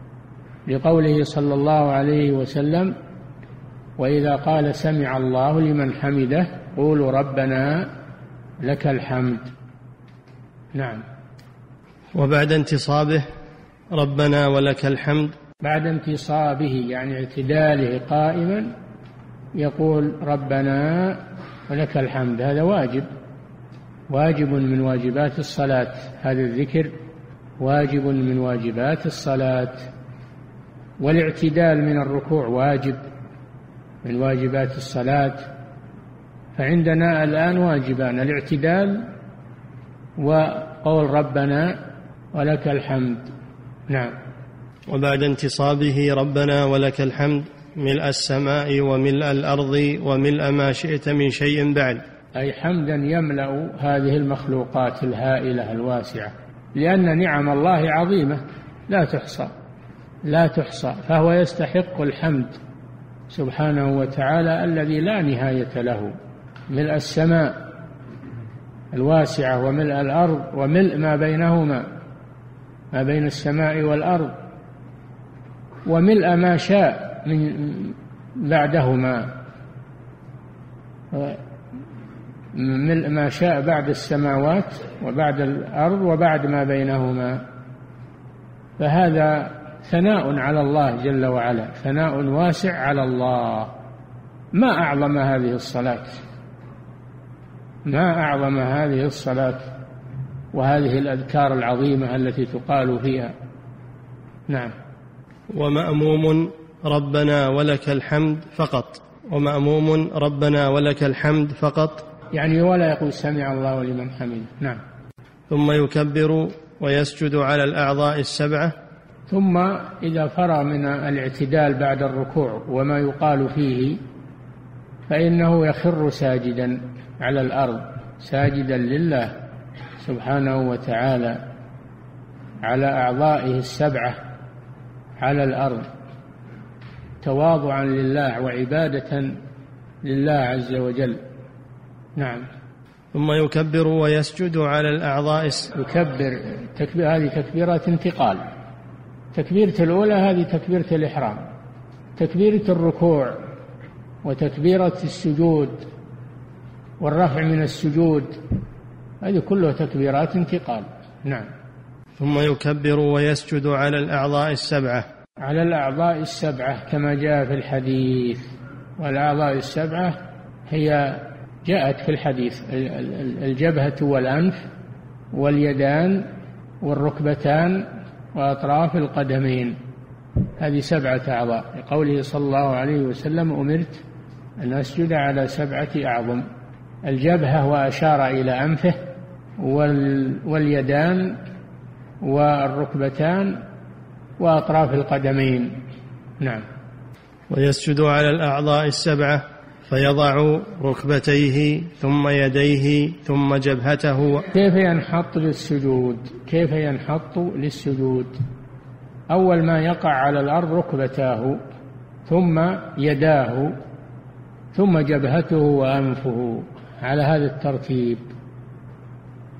لقوله صلى الله عليه وسلم وإذا قال سمع الله لمن حمده قولوا ربنا لك الحمد. نعم. وبعد انتصابه ربنا ولك الحمد، بعد انتصابه يعني اعتداله قائما يقول ربنا ولك الحمد، هذا واجب، واجب من واجبات الصلاة، هذا الذكر واجب من واجبات الصلاة. والاعتدال من الركوع واجب من واجبات الصلاة. فعندنا الآن واجبان، الاعتدال وقول ربنا ولك الحمد. نعم. وبعد انتصابه ربنا ولك الحمد ملء السماء وملء الأرض وملء ما شئت من شيء بعد، أي حمدا يملأ هذه المخلوقات الهائلة الواسعة، لأن نعم الله عظيمة لا تحصى لا تحصى، فهو يستحق الحمد سبحانه وتعالى الذي لا نهاية له. ملء السماء الواسعة وملء الأرض وملء ما بينهما، ما بين السماء والأرض، وملء ما شاء من بعدهما، ملء ما شاء بعد السماوات وبعد الأرض وبعد ما بينهما. فهذا ثناء على الله جل وعلا، ثناء واسع على الله. ما أعظم هذه الصلاة، ما أعظم هذه الصلاة وهذه الأذكار العظيمة التي تقال فيها. نعم. ومأموم ربنا ولك الحمد فقط، ومأموم ربنا ولك الحمد فقط، يعني ولا يقول سمع الله لمن حمده. نعم. ثم يكبر ويسجد على الأعضاء السبعة، ثم إذا فرغ من الاعتدال بعد الركوع وما يقال فيه فإنه يخر ساجدا على الأرض، ساجدا لله سبحانه وتعالى على أعضائه السبعة على الأرض، تواضعا لله وعبادة لله عز وجل. نعم. ثم يكبر ويسجد على الأعضاء. يكبر تكبير، هذه تكبيرات انتقال. تكبيرة الأولى هذه تكبيرة الإحرام، تكبيرة الركوع وتكبيرة السجود والرفع من السجود، هذه كلها تكبيرات انتقال. نعم. ثم يكبر ويسجد على الأعضاء السبعة، على الأعضاء السبعة كما جاء في الحديث. والأعضاء السبعة هي جاءت في الحديث: الجبهة والأنف واليدان والركبتان وأطراف القدمين، هذه سبعة أعضاء، لقوله صلى الله عليه وسلم: أمرت أن أسجد على سبعة أعظم. الجبهة وأشار إلى أنفه، واليدان والركبتان وأطراف القدمين. نعم. ويسجد على الأعضاء السبعة فيضع ركبتيه ثم يديه ثم جبهته. كيف ينحط للسجود؟ كيف ينحط للسجود؟ أول ما يقع على الأرض ركبتاه، ثم يداه، ثم جبهته وأنفه، على هذا الترتيب.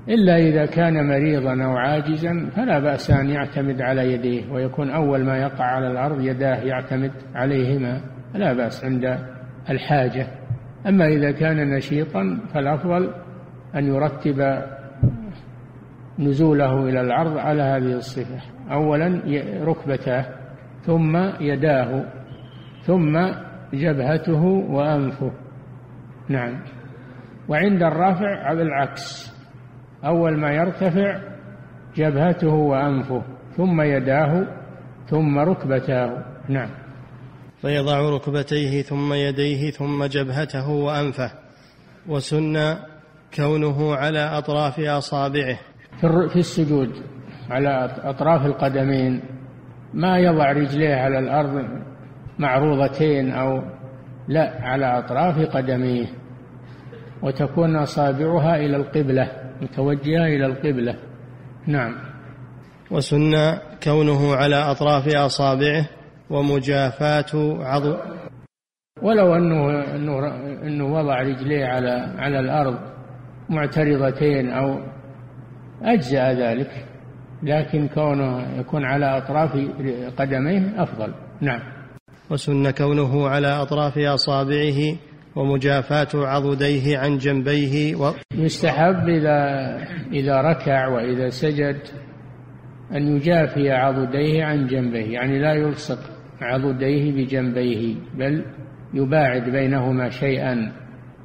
إلا إذا كان مريضا أو عاجزا فلا بأس أن يعتمد على يديه، ويكون أول ما يقع على الأرض يداه يعتمد عليهما، لا بأس عند الحاجة. أما إذا كان نشيطا فالأفضل أن يرتب نزوله إلى الأرض على هذه الصفة: أولا ركبتاه، ثم يداه، ثم جبهته وأنفه. نعم. وعند الرافع على العكس: أول ما يرتفع جبهته وأنفه، ثم يداه، ثم ركبتاه. نعم. فيضع ركبتيه ثم يديه ثم جبهته وأنفه. وسن كونه على أطراف أصابعه في السجود على أطراف القدمين، ما يضع رجليه على الأرض معروضتين أو لا، على أطراف قدميه، وتكون أصابعها إلى القبلة، متوجهة إلى القبلة. نعم. وسن كونه على أطراف أصابعه ومجافاة عضو، ولو أنه, أنه, أنه وضع رجليه على, على الأرض معترضتين أو أجزاء ذلك، لكن كونه يكون على أطراف قدميه أفضل. نعم. وسن كونه على أطراف أصابعه ومجافاة عضديه عن جنبيه و... يستحب إذا, إذا ركع وإذا سجد أن يجافي عضديه عن جنبيه، يعني لا يلصق عضديه بجنبيه، بل يباعد بينهما شيئا،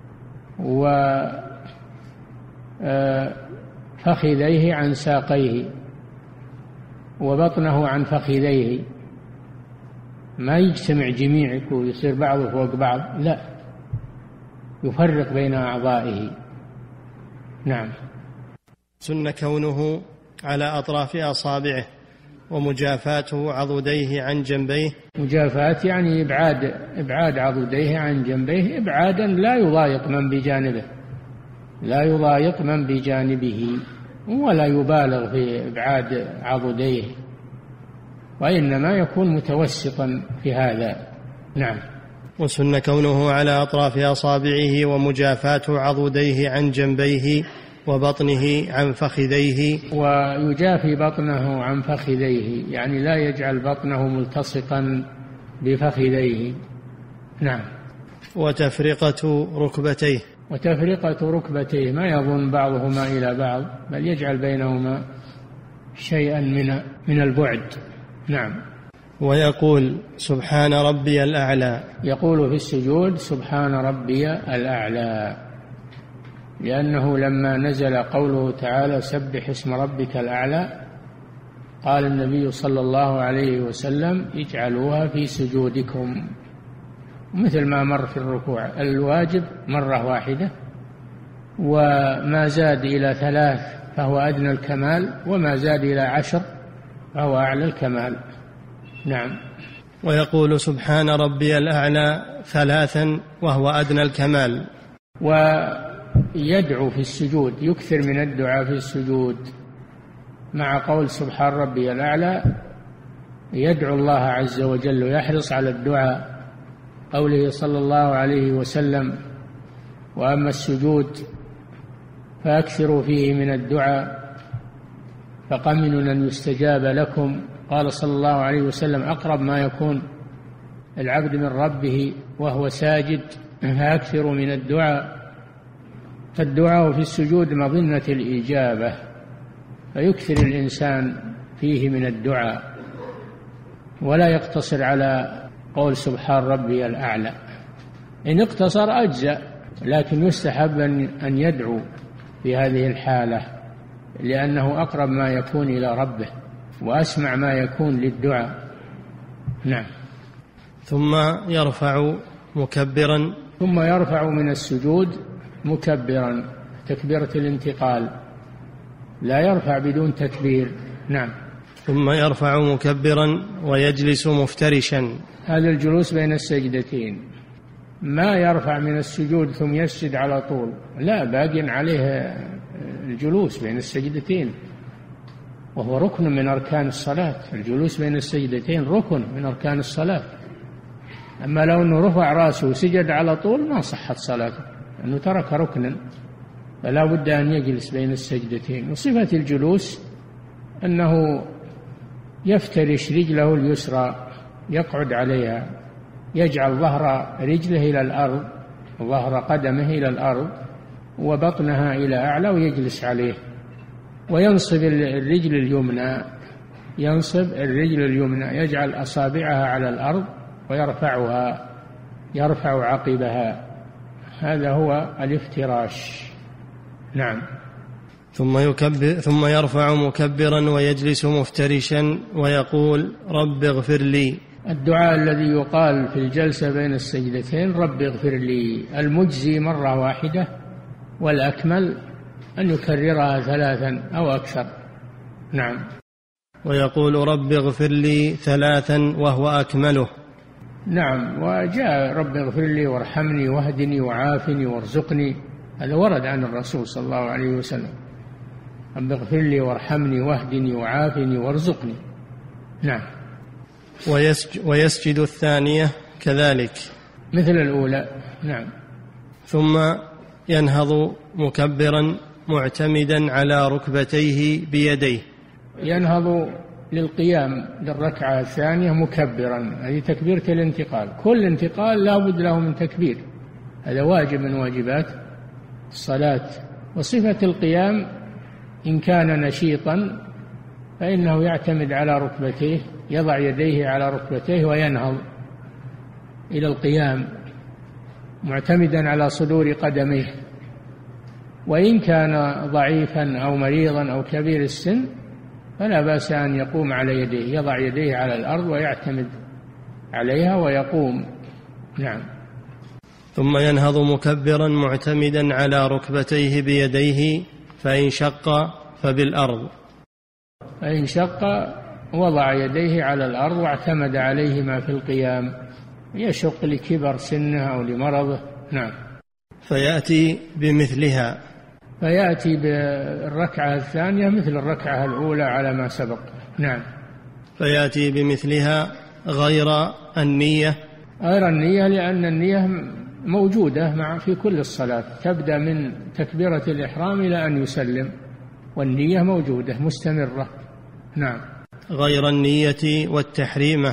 وفخذيه عن ساقيه، وبطنه عن فخذيه، ما يجتمع جميع ويصير بعضه فوق بعض، لا، يفرق بين أعضائه. نعم. سن كونه على أطراف أصابعه ومجافاة عضديه عن جنبيه. مجافاة يعني إبعاد إبعاد عضديه عن جنبيه إبعادا لا يضايق من بجانبه، لا يضايق من بجانبه، ولا يبالغ في إبعاد عضديه، وإنما يكون متوسطا في هذا. نعم. وسن كونه على أطراف أصابعه ومجافاة عضديه عن جنبيه وبطنه عن فخذيه. ويجافي بطنه عن فخذيه، يعني لا يجعل بطنه ملتصقا بفخذيه. نعم. وتفرقة ركبتيه. وتفرقة ركبتيه، ما يضم بعضهما إلى بعض، بل يجعل بينهما شيئا من من البعد. نعم. ويقول سبحان ربي الأعلى. يقول في السجود سبحان ربي الأعلى، لأنه لما نزل قوله تعالى سبح اسم ربك الأعلى قال النبي صلى الله عليه وسلم اجعلوها في سجودكم، مثل ما مر في الركوع، الواجب مرة واحدة، وما زاد إلى ثلاث فهو أدنى الكمال، وما زاد إلى عشر فهو أعلى الكمال. نعم. ويقول سبحان ربي الأعلى ثلاثا وهو أدنى الكمال. ويدعو في السجود، يكثر من الدعاء في السجود، مع قول سبحان ربي الأعلى يدعو الله عز وجل ويحرص على الدعاء، قوله صلى الله عليه وسلم وأما السجود فأكثروا فيه من الدعاء فقمن أن يستجاب لكم. قال صلى الله عليه وسلم أقرب ما يكون العبد من ربه وهو ساجد فأكثر من الدعاء، فالدعاء في السجود مظنة الإجابة، فيكثر الإنسان فيه من الدعاء، ولا يقتصر على قول سبحان ربي الأعلى. إن اقتصر أجزأ، لكن يستحب أن يدعو في هذه الحالة، لأنه أقرب ما يكون إلى ربه وأسمع ما يكون للدعاء. نعم. ثم يرفع مكبرا. ثم يرفع من السجود مكبرا، تكبيرة الانتقال، لا يرفع بدون تكبير. نعم. ثم يرفع مكبرا ويجلس مفترشا. هذا الجلوس بين السجدتين، ما يرفع من السجود ثم يسجد على طول، لا، باقي عليه الجلوس بين السجدتين، وهو ركن من أركان الصلاة. الجلوس بين السجدتين ركن من أركان الصلاة. أما لو أنه رفع رأسه وسجد على طول ما صحت صلاته، لأنه ترك ركنا. فلا بد أن يجلس بين السجدتين. وصفة الجلوس أنه يفترش رجله اليسرى يقعد عليها، يجعل ظهر رجله إلى الأرض، ظهر قدمه إلى الأرض وبطنها إلى أعلى، ويجلس عليه، وينصب الرجل اليمنى، ينصب الرجل اليمنى، يجعل أصابعها على الأرض ويرفعها، يرفع عقبها. هذا هو الافتراش. نعم. ثم يكبر ثم يرفع مكبرا ويجلس مفترشا ويقول رب اغفر لي. الدعاء الذي يقال في الجلسة بين السجدتين رب اغفر لي المجزي مرة واحدة، والأكمل أن يكررها ثلاثا أو أكثر. نعم. ويقول رب اغفر لي ثلاثا وهو أكمله. نعم. وجاء رب اغفر لي وارحمني واهدني وعافني وارزقني، هذا ورد عن الرسول صلى الله عليه وسلم، رب اغفر لي وارحمني واهدني وعافني وارزقني. نعم. ويسجد, ويسجد الثانية كذلك مثل الأولى. نعم. ثم ينهض مكبرا معتمدا على ركبتيه بيديه. ينهض للقيام للركعة الثانية مكبرا، هذه تكبيرة الانتقال، كل انتقال لا بد له من تكبير، هذا واجب من واجبات الصلاة. وصفة القيام إن كان نشيطا فإنه يعتمد على ركبتيه، يضع يديه على ركبتيه وينهض إلى القيام معتمدا على صدور قدميه. وإن كان ضعيفا أو مريضا أو كبير السن فلا بأس أن يقوم على يديه، يضع يديه على الأرض ويعتمد عليها ويقوم. نعم. ثم ينهض مكبرا معتمدا على ركبتيه بيديه، فإن شق فبالأرض. فإن شق وضع يديه على الأرض واعتمد عليهما في القيام، يشق لكبر سنه أو لمرضه. نعم. فيأتي بمثلها، فيأتي بالركعة الثانية مثل الركعة الأولى على ما سبق. نعم. فيأتي بمثلها غير النية. غير النية لأن النية موجودة مع في كل الصلاة، تبدأ من تكبيرة الإحرام إلى أن يسلم، والنية موجودة مستمرة. نعم. غير النية والتحريمة.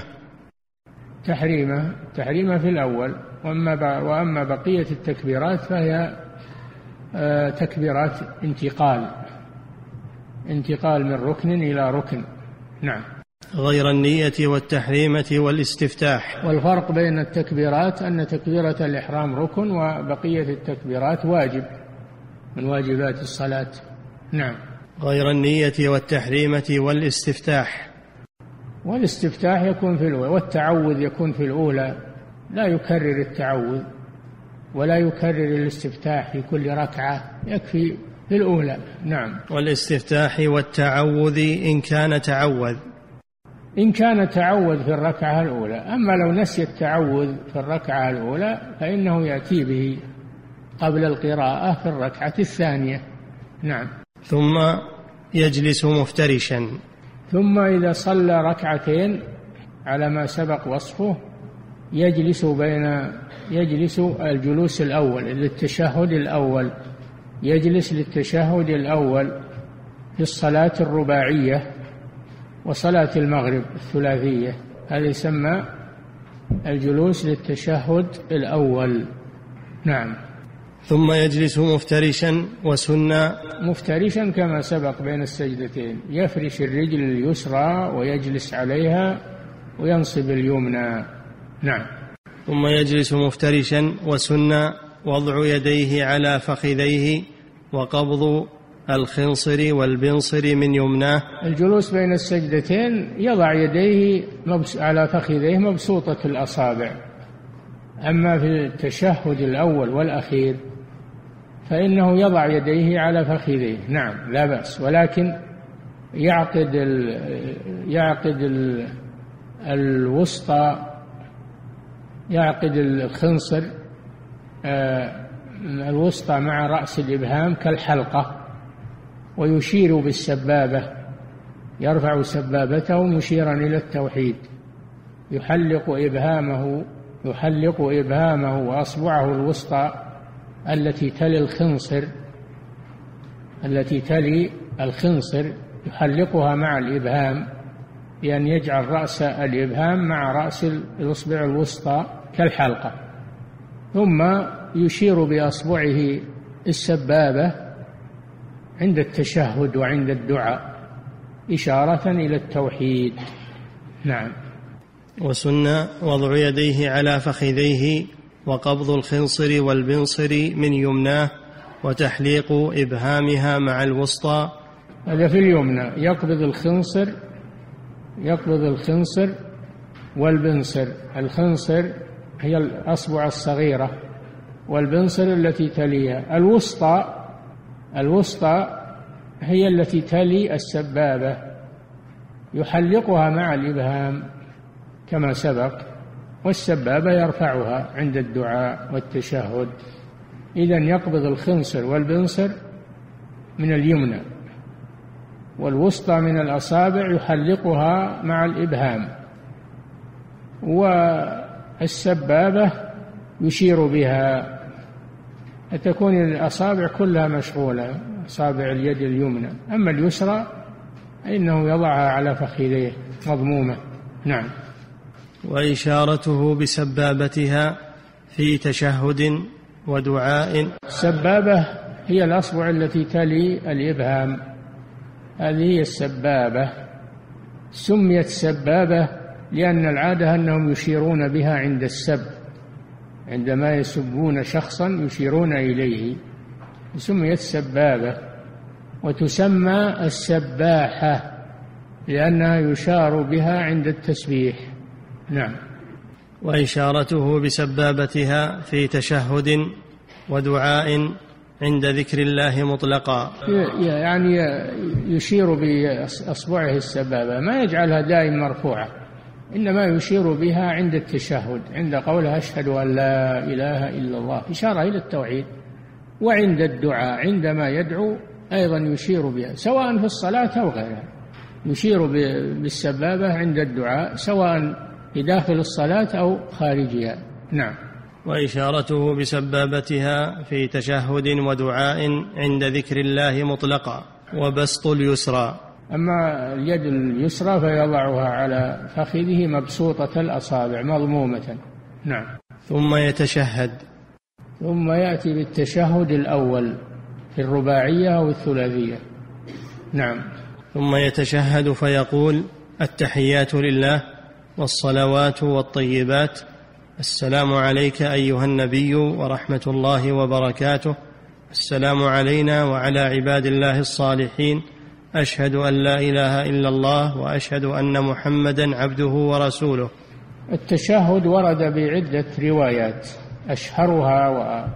تحريمة تحريمة في الأول، وأما وأما بقية التكبيرات فهي تكبيرات انتقال انتقال من ركن إلى ركن. نعم. غير النية والتحريمة والاستفتاح. والفرق بين التكبيرات أن تكبيرة الإحرام ركن وبقية التكبيرات واجب من واجبات الصلاة. نعم. غير النية والتحريمة والاستفتاح. والاستفتاح يكون في الأولى، والتعوذ يكون في الأولى، لا يكرر التعوذ ولا يكرر الاستفتاح في كل ركعة، يكفي في الأولى. نعم. والاستفتاح والتعوذ إن كان تعوذ. إن كان تعوذ في الركعة الأولى، أما لو نسي التعوذ في الركعة الأولى فإنه يأتي به قبل القراءة في الركعة الثانية. نعم. ثم يجلس مفترشا. ثم إذا صلى ركعتين على ما سبق وصفه يجلس بين يجلس الجلوس الأول للتشهد الأول، يجلس للتشهد الأول في الصلاة الرباعية وصلاة المغرب الثلاثية، هذا يسمى الجلوس للتشهد الأول. نعم. ثم يجلس مفترشا وسنة. مفترشا كما سبق بين السجدتين، يفرش الرجل اليسرى ويجلس عليها وينصب اليمنى. نعم. ثم يجلس مفترشا وسنة وضع يديه على فخذيه وقبض الخنصر والبنصر من يمناه. الجلوس بين السجدتين يضع يديه على فخذيه مبسوطة الأصابع. أما في التشهد الأول والأخير فإنه يضع يديه على فخذيه. نعم لا بأس، ولكن يعقد ال يعقد ال الوسطى يعقد الخنصر آه الوسطى مع رأس الإبهام كالحلقة، ويشير بالسبابة، يرفع سبابته مشيرا إلى التوحيد، يحلق إبهامه يحلق إبهامه وأصبعه الوسطى التي تلي الخنصر التي تلي الخنصر يحلقها مع الإبهام، بأن يجعل رأس الإبهام مع رأس الإصبع الوسطى كالحلقة، ثم يشير بأصبعه السبابة عند التشهد وعند الدعاء إشارة إلى التوحيد. نعم. وسن وضع يديه على فخذيه وقبض الخنصر والبنصر من يمناه وتحليق إبهامها مع الوسطى. هذا في اليمنى، يقبض الخنصر يقبض الخنصر والبنصر. الخنصر هي الأصبع الصغيرة، والبنصر التي تليها. الوسطى الوسطى هي التي تلي السبابة، يحلقها مع الإبهام كما سبق، والسبابة يرفعها عند الدعاء والتشهد. إذن يقبض الخنصر والبنصر من اليمنى، والوسطى من الأصابع يحلقها مع الإبهام، والسبابة يشير بها، فتكون الأصابع كلها مشغولة، أصابع اليد اليمنى. أما اليسرى فإنه يضعها على فخذيه مضمومة. نعم. وإشارته بسبابتها في تشهد ودعاء. السبابة هي الأصبع التي تلي الإبهام، هذه هي السبابة. سميت سبابة لأن العادة أنهم يشيرون بها عند السب، عندما يسبون شخصا يشيرون إليه، سميت سبابة. وتسمى السباحة لأنها يشار بها عند التسبيح. نعم. وإشارته بسبابتها في تشهد ودعاء عند ذكر الله مطلقا، يعني يشير بأصبعه السبابة، ما يجعلها دائما مرفوعة، إنما يشير بها عند التشهد، عند قوله أشهد أن لا إله إلا الله، إشارة إلى التوحيد. وعند الدعاء عندما يدعو أيضا يشير بها، سواء في الصلاة أو غيرها، يشير بالسبابة عند الدعاء سواء في داخل الصلاة أو خارجها. نعم. وإشارته بسبابتها في تشهد ودعاء عند ذكر الله مطلقا. وبسط اليسرى. أما اليد اليسرى فيضعها على فخذه مبسوطة الأصابع مضمومة. نعم. ثم يتشهد. ثم يأتي بالتشهد الأول في الرباعية أو الثلاثية. نعم. ثم يتشهد فيقول: التحيات لله والصلوات والطيبات، السلام عليك أيها النبي ورحمة الله وبركاته، السلام علينا وعلى عباد الله الصالحين، أشهد أن لا إله إلا الله وأشهد أن محمدا عبده ورسوله. التشهد ورد بعدة روايات، أشهرها و...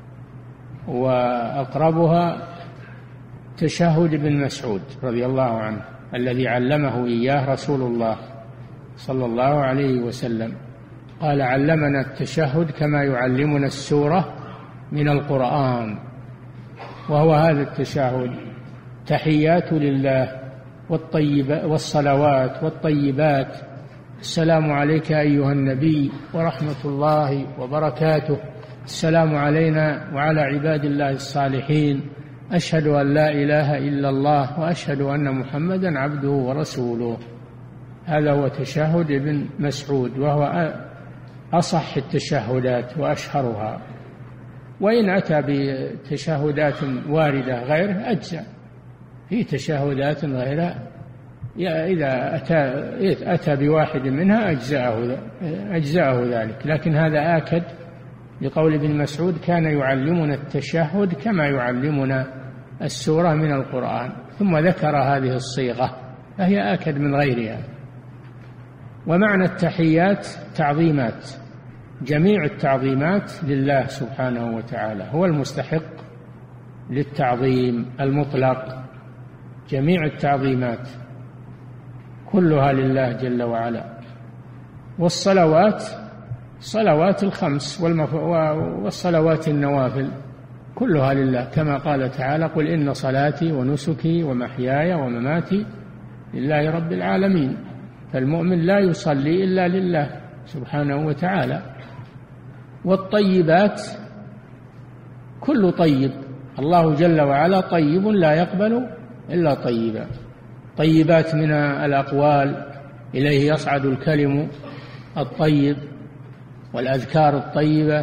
وأقربها تشهد ابن مسعود رضي الله عنه الذي علمه إياه رسول الله صلى الله عليه وسلم، قال: علمنا التشهد كما يعلمنا السورة من القرآن. وهو هذا التشهد: تحيات لله والطيبات والصلوات والطيبات، السلام عليك أيها النبي ورحمة الله وبركاته، السلام علينا وعلى عباد الله الصالحين، أشهد أن لا إله إلا الله وأشهد أن محمدا عبده ورسوله. هذا هو تشهد ابن مسعود، وهو أصح التشهدات وأشهرها. وإن أتى بتشهدات واردة غيره أجزاء، في تشهدات غيرها إذا أتى, أتى بواحد منها أجزاءه, أجزاءه ذلك، لكن هذا آكد لقول ابن مسعود: كان يعلمنا التشهد كما يعلمنا السورة من القرآن. ثم ذكر هذه الصيغة فهي آكد من غيرها. ومعنى التحيات تعظيمات، جميع التعظيمات لله سبحانه وتعالى، هو المستحق للتعظيم المطلق، جميع التعظيمات كلها لله جل وعلا. والصلوات، الصلوات الخمس والصلوات النوافل كلها لله، كما قال تعالى: قل إن صلاتي ونسكي ومحياي ومماتي لله رب العالمين. فالمؤمن لا يصلي إلا لله سبحانه وتعالى. والطيبات كل طيب الله جل وعلا طيب لا يقبل إلا طيبا. طيبات من الأقوال، إليه يصعد الكلم الطيب والأذكار الطيبة،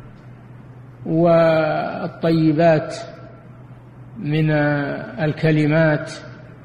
والطيبات من الكلمات،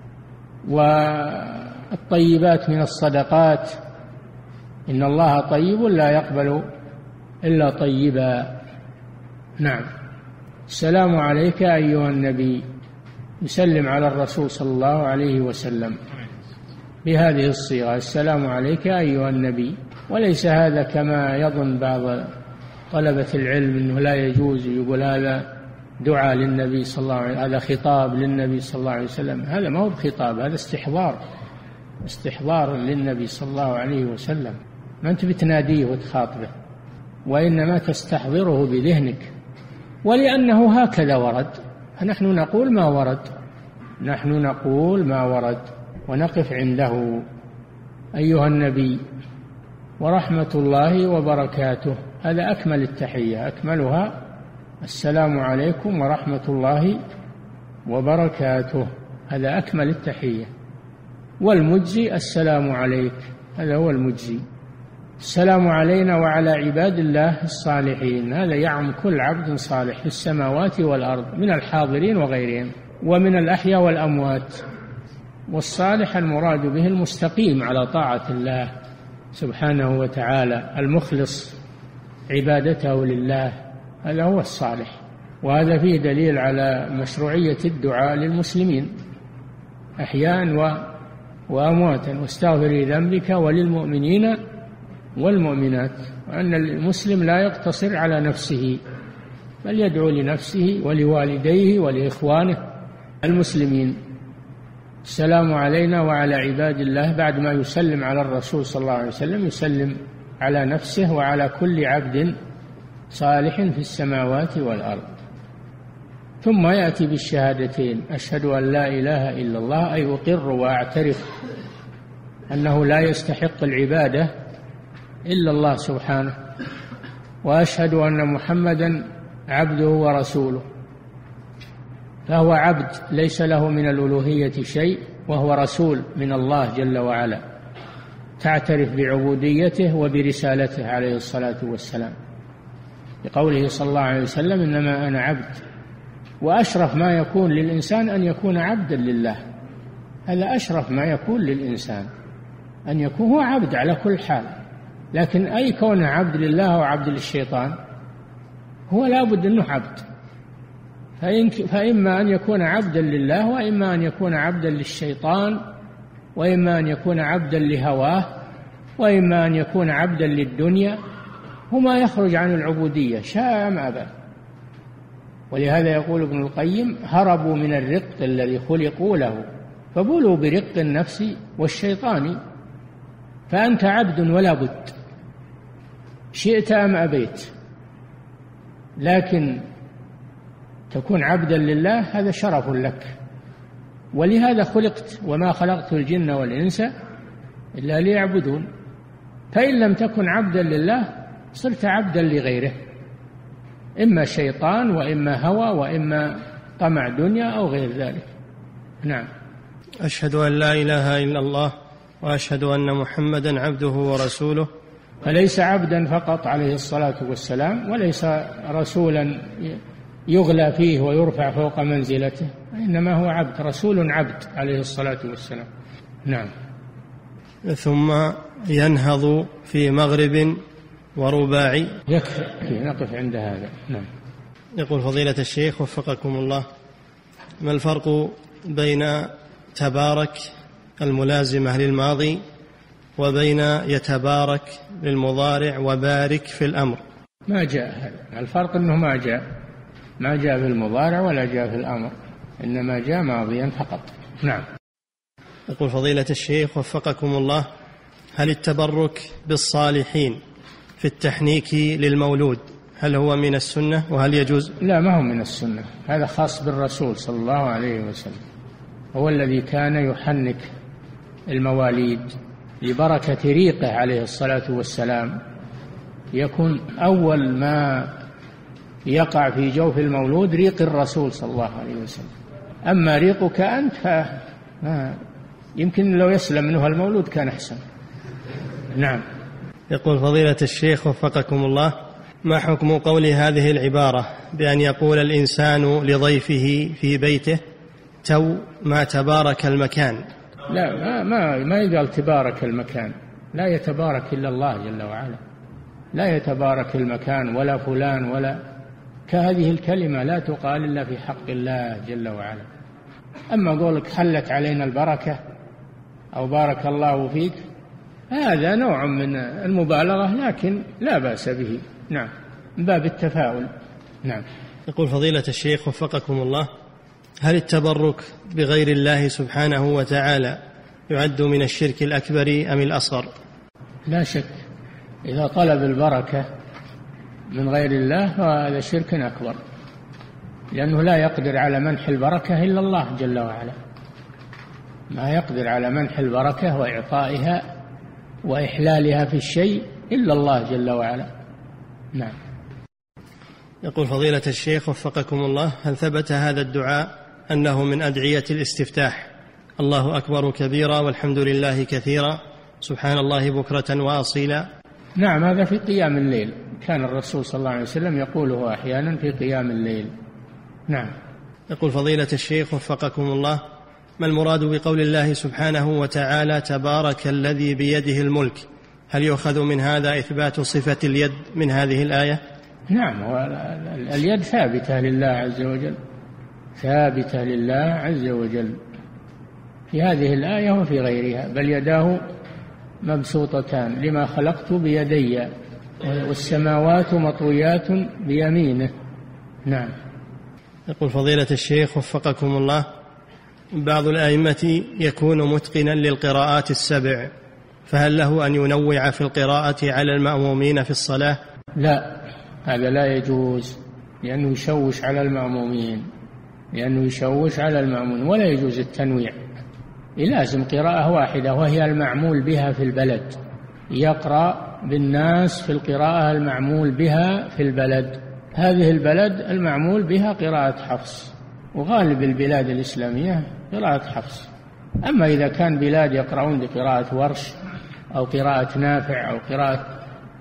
والطيبات من الصدقات. إن الله طيب لا يقبل إلا طيبا. نعم. السلام عليك أيها النبي، يسلم على الرسول صلى الله عليه وسلم بهذه الصيغة: السلام عليك أيها النبي. وليس هذا كما يظن بعض طلبة العلم أنه لا يجوز، يقول هذا دعاء للنبي صلى الله عليه وسلم، هذا خطاب للنبي صلى الله عليه وسلم. هذا ما هو بخطاب، هذا استحضار، استحضار للنبي صلى الله عليه وسلم. ما أنت بتناديه وتخاطبه، وإنما تستحضره بذهنك، ولأنه هكذا ورد. فنحن نقول ما ورد، نحن نقول ما ورد ونقف عنده. أيها النبي ورحمة الله وبركاته، هذا أكمل التحية، أكملها السلام عليكم ورحمة الله وبركاته، هذا أكمل التحية. والمجزي السلام عليك، هذا هو المجزي. السلام علينا وعلى عباد الله الصالحين، هذا يعم كل عبد صالح في السماوات والأرض من الحاضرين وغيرهم، ومن الأحياء والأموات. والصالح المراد به المستقيم على طاعة الله سبحانه وتعالى، المخلص عبادته لله، هذا هو الصالح. وهذا فيه دليل على مشروعية الدعاء للمسلمين أحياء وأمواتا: واستغفر ذنبك وللمؤمنين والمؤمنات. وأن المسلم لا يقتصر على نفسه، بل يدعو لنفسه ولوالديه ولإخوانه المسلمين. السلام علينا وعلى عباد الله، بعد ما يسلم على الرسول صلى الله عليه وسلم يسلم على نفسه وعلى كل عبد صالح في السماوات والأرض. ثم يأتي بالشهادتين: أشهد أن لا إله إلا الله، أي أقر وأعترف أنه لا يستحق العبادة إلا الله سبحانه، وأشهد أن محمدا عبده ورسوله. فهو عبد ليس له من الألوهية شيء، وهو رسول من الله جل وعلا، تعترف بعبوديته وبرسالته عليه الصلاة والسلام، بقوله صلى الله عليه وسلم: إنما أنا عبد. وأشرف ما يكون للإنسان أن يكون عبدا لله، هذا أشرف ما يكون للإنسان، أن يكون هو عبد على كل حال. لكن أي كون عبد لله وعبد للشيطان، هو لا بد أنه عبد. فإما أن يكون عبدا لله، وإما أن يكون عبدا للشيطان، وإما أن يكون عبدا لهواه، وإما أن يكون عبدا للدنيا. هما يخرج عن العبودية شاء أم أبى. ولهذا يقول ابن القيم: هربوا من الرق الذي خلقوا له، فبولوا برق النفس والشيطان. فأنت عبد ولا بد، شئت أم أبيت. لكن تكون عبدا لله هذا شرف لك، ولهذا خلقت: وما خلقت الجن والإنس إلا ليعبدون. فإن لم تكن عبدا لله صرت عبدا لغيره، إما شيطان وإما هوى وإما طمع دنيا أو غير ذلك. نعم. أشهد أن لا إله إلا الله وأشهد أن محمدا عبده ورسوله. فليس عبدا فقط عليه الصلاة والسلام، وليس رسولا يغلى فيه ويرفع فوق منزلته، إنما هو عبد، رسول عبد عليه الصلاة والسلام. نعم. ثم ينهض في مغرب ورباعي. يكفي نقف عند هذا. نعم. يقول فضيلة الشيخ وفقكم الله: ما الفرق بين تبارك الملازمة للماضي وبين يتبارك للمضارع وبارك في الأمر؟ ما جاء هذا الفرق، أنه ما جاء ما جاء في المضارع ولا جاء في الأمر، إنما جاء ماضيا فقط. نعم. يقول فضيلة الشيخ وفقكم الله: هل التبرك بالصالحين في التحنيك للمولود هل هو من السنة وهل يجوز؟ لا، ما هو من السنة، هذا خاص بالرسول صلى الله عليه وسلم، هو الذي كان يحنك المواليد لبركة ريقه عليه الصلاة والسلام. يكون أول ما يقع في جوف المولود ريق الرسول صلى الله عليه وسلم. أما ريقك أنت يمكن لو يسلم منه المولود كان أحسن. نعم. يقول فضيلة الشيخ وفقكم الله: ما حكم قول هذه العبارة بأن يقول الإنسان لضيفه في بيته تو ما تبارك المكان؟ لا، ما ما, ما يقال تبارك المكان، لا يتبارك إلا الله جل وعلا، لا يتبارك المكان ولا فلان ولا، كهذه الكلمة لا تقال إلا في حق الله جل وعلا. أما قولك حلت علينا البركة أو بارك الله فيك هذا نوع من المبالغة، لكن لا بأس به. نعم، من باب التفاؤل. نعم. يقول فضيلة الشيخ وفقكم الله: هل التبرك بغير الله سبحانه وتعالى يعد من الشرك الأكبر أم الأصغر؟ لا شك، إذا طلب البركة من غير الله فهذا شرك أكبر، لأنه لا يقدر على منح البركة إلا الله جل وعلا، ما يقدر على منح البركة وإعطائها وإحلالها في الشيء إلا الله جل وعلا. نعم. يقول فضيلة الشيخ وفقكم الله: هل ثبت هذا الدعاء أنه من أدعية الاستفتاح؟ الله أكبر كبيرا والحمد لله كثيرا سبحان الله بكرة وأصيلا. نعم، هذا في قيام الليل، كان الرسول صلى الله عليه وسلم يقوله أحيانا في قيام الليل. نعم. يقول فضيلة الشيخ وفقكم الله: ما المراد بقول الله سبحانه وتعالى تبارك الذي بيده الملك؟ هل يؤخذ من هذا إثبات صفة اليد من هذه الآية؟ نعم، اليد ثابتة لله عز وجل، ثابتة لله عز وجل في هذه الآية وفي غيرها، بل يداه مبسوطتان لما خلقت بيدي والسماوات مطويات بيمينه. نعم. يقول فضيلة الشيخ وفقكم الله: بعض الأئمة يكون متقنا للقراءات السبع، فهل له أن ينوع في القراءة على المأمومين في الصلاة؟ لا، هذا لا يجوز، لأنه يشوش على المأمومين، لأنه يشوش على المأمومين، ولا يجوز التنويع، يلازم قراءة واحدة وهي المعمول بها في البلد، يقرأ بالناس في القراءة المعمول بها في البلد. هذه البلد المعمول بها قراءة حفص، وغالب البلاد الإسلامية قراءة حفص. أما إذا كان بلاد يقرؤون بقراءة ورش أو قراءة نافع أو قراءة،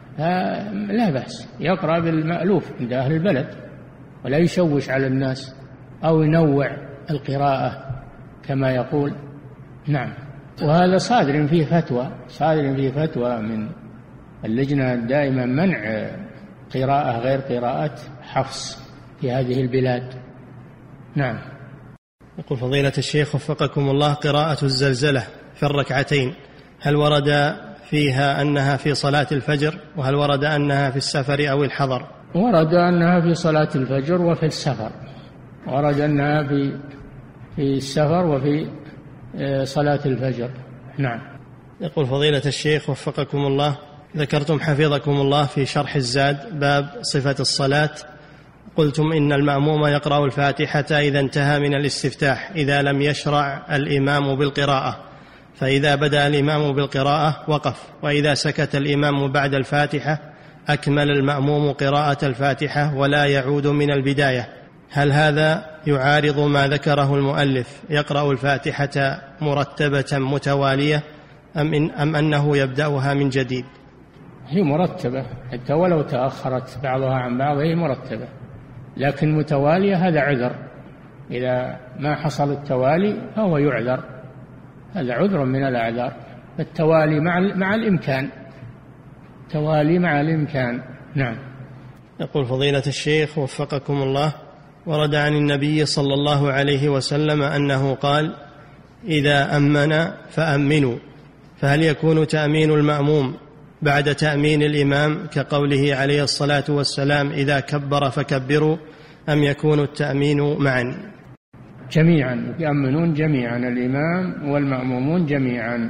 لا بأس، يقرأ بالمألوف عند أهل البلد ولا يشوش على الناس أو ينوع القراءة كما يقول. نعم. وهذا صادر فيه فتوى، صادر فيه فتوى من اللجنة الدائمة منع قراءة غير قراءة حفص في هذه البلاد. نعم. يقول فضيلة الشيخ وفقكم الله: قراءة الزلزلة في الركعتين هل ورد فيها أنها في صلاة الفجر؟ وهل ورد أنها في السفر أو الحضر؟ ورد أنها في صلاة الفجر وفي السفر، ورد أنها في في السفر وفي صلاة الفجر. نعم. يقول فضيلة الشيخ وفقكم الله: ذكرتم حفظكم الله في شرح الزاد باب صفة الصلاة، قلتم إن المأموم يقرأ الفاتحة إذا انتهى من الاستفتاح إذا لم يشرع الإمام بالقراءة، فإذا بدأ الإمام بالقراءة وقف، وإذا سكت الإمام بعد الفاتحة أكمل المأموم قراءة الفاتحة ولا يعود من البداية. هل هذا يعارض ما ذكره المؤلف يقرأ الفاتحة مرتبة متوالية أم, إن أم أنه يبدأها من جديد؟ هي مرتبة حتى ولو تأخرت بعضها عن بعض، هي مرتبة، لكن متوالية هذا عذر، إذا ما حصل التوالي فهو يعذر، هذا عذر من الأعذار. التوالي مع, مع الإمكان، توالي مع الإمكان. نعم. يقول فضيلة الشيخ وفقكم الله: ورد عن النبي صلى الله عليه وسلم أنه قال: إذا أمن فأمنوا، فهل يكون تأمين المأموم بعد تأمين الإمام كقوله عليه الصلاة والسلام إذا كبر فكبروا، أم يكون التأمين معا؟ جميعا، يأمنون جميعا، الإمام والمأمومون جميعا،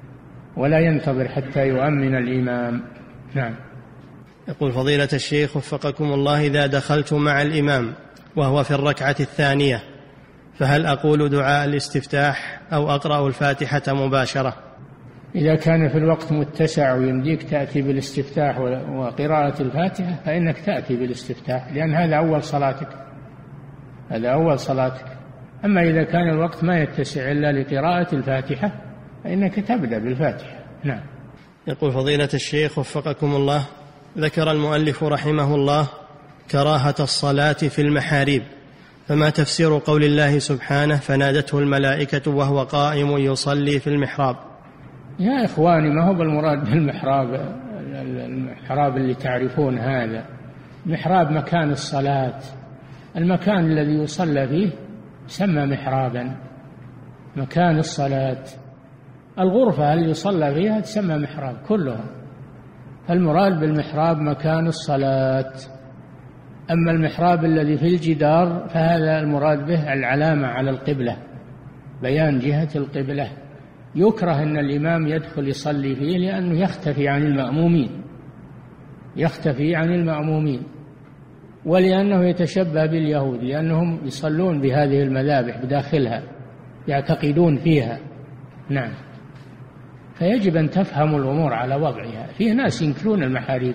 ولا ينتظر حتى يؤمن الإمام. نعم. يقول فضيلة الشيخ وفقكم الله: إذا دخلت مع الإمام وهو في الركعة الثانية فهل أقول دعاء الاستفتاح أو أقرأ الفاتحة مباشرة؟ إذا كان في الوقت متسع ويمديك تأتي بالاستفتاح وقراءة الفاتحة فإنك تأتي بالاستفتاح، لأن هذا أول صلاتك، هذا أول صلاتك. أما إذا كان الوقت ما يتسع إلا لقراءة الفاتحة فإنك تبدأ بالفاتحة. نعم. يقول فضيلة الشيخ وفقكم الله، ذكر المؤلف رحمه الله كراهة الصلاة في المحاريب، فما تفسير قول الله سبحانه فنادته الملائكة وهو قائم يصلي في المحراب؟ يا إخواني، ما هو بالمراد بالمحراب المحراب اللي تعرفون هذا، محراب مكان الصلاة، المكان الذي يصلى فيه سمى محرابا، مكان الصلاة. الغرفة اللي يصلى فيها تسمى محراب كلها، فالمراد بالمحراب مكان الصلاة. أما المحراب الذي في الجدار فهذا المراد به العلامة على القبلة، بيان جهة القبلة. يكره أن الإمام يدخل يصلي فيه لأنه يختفي عن المأمومين، يختفي عن المأمومين، ولأنه يتشبه باليهود، لأنهم يصلون بهذه المذابح بداخلها، يعتقدون فيها. نعم. فيجب أن تفهموا الأمور على وضعها. فيه ناس ينكرون المحاريب،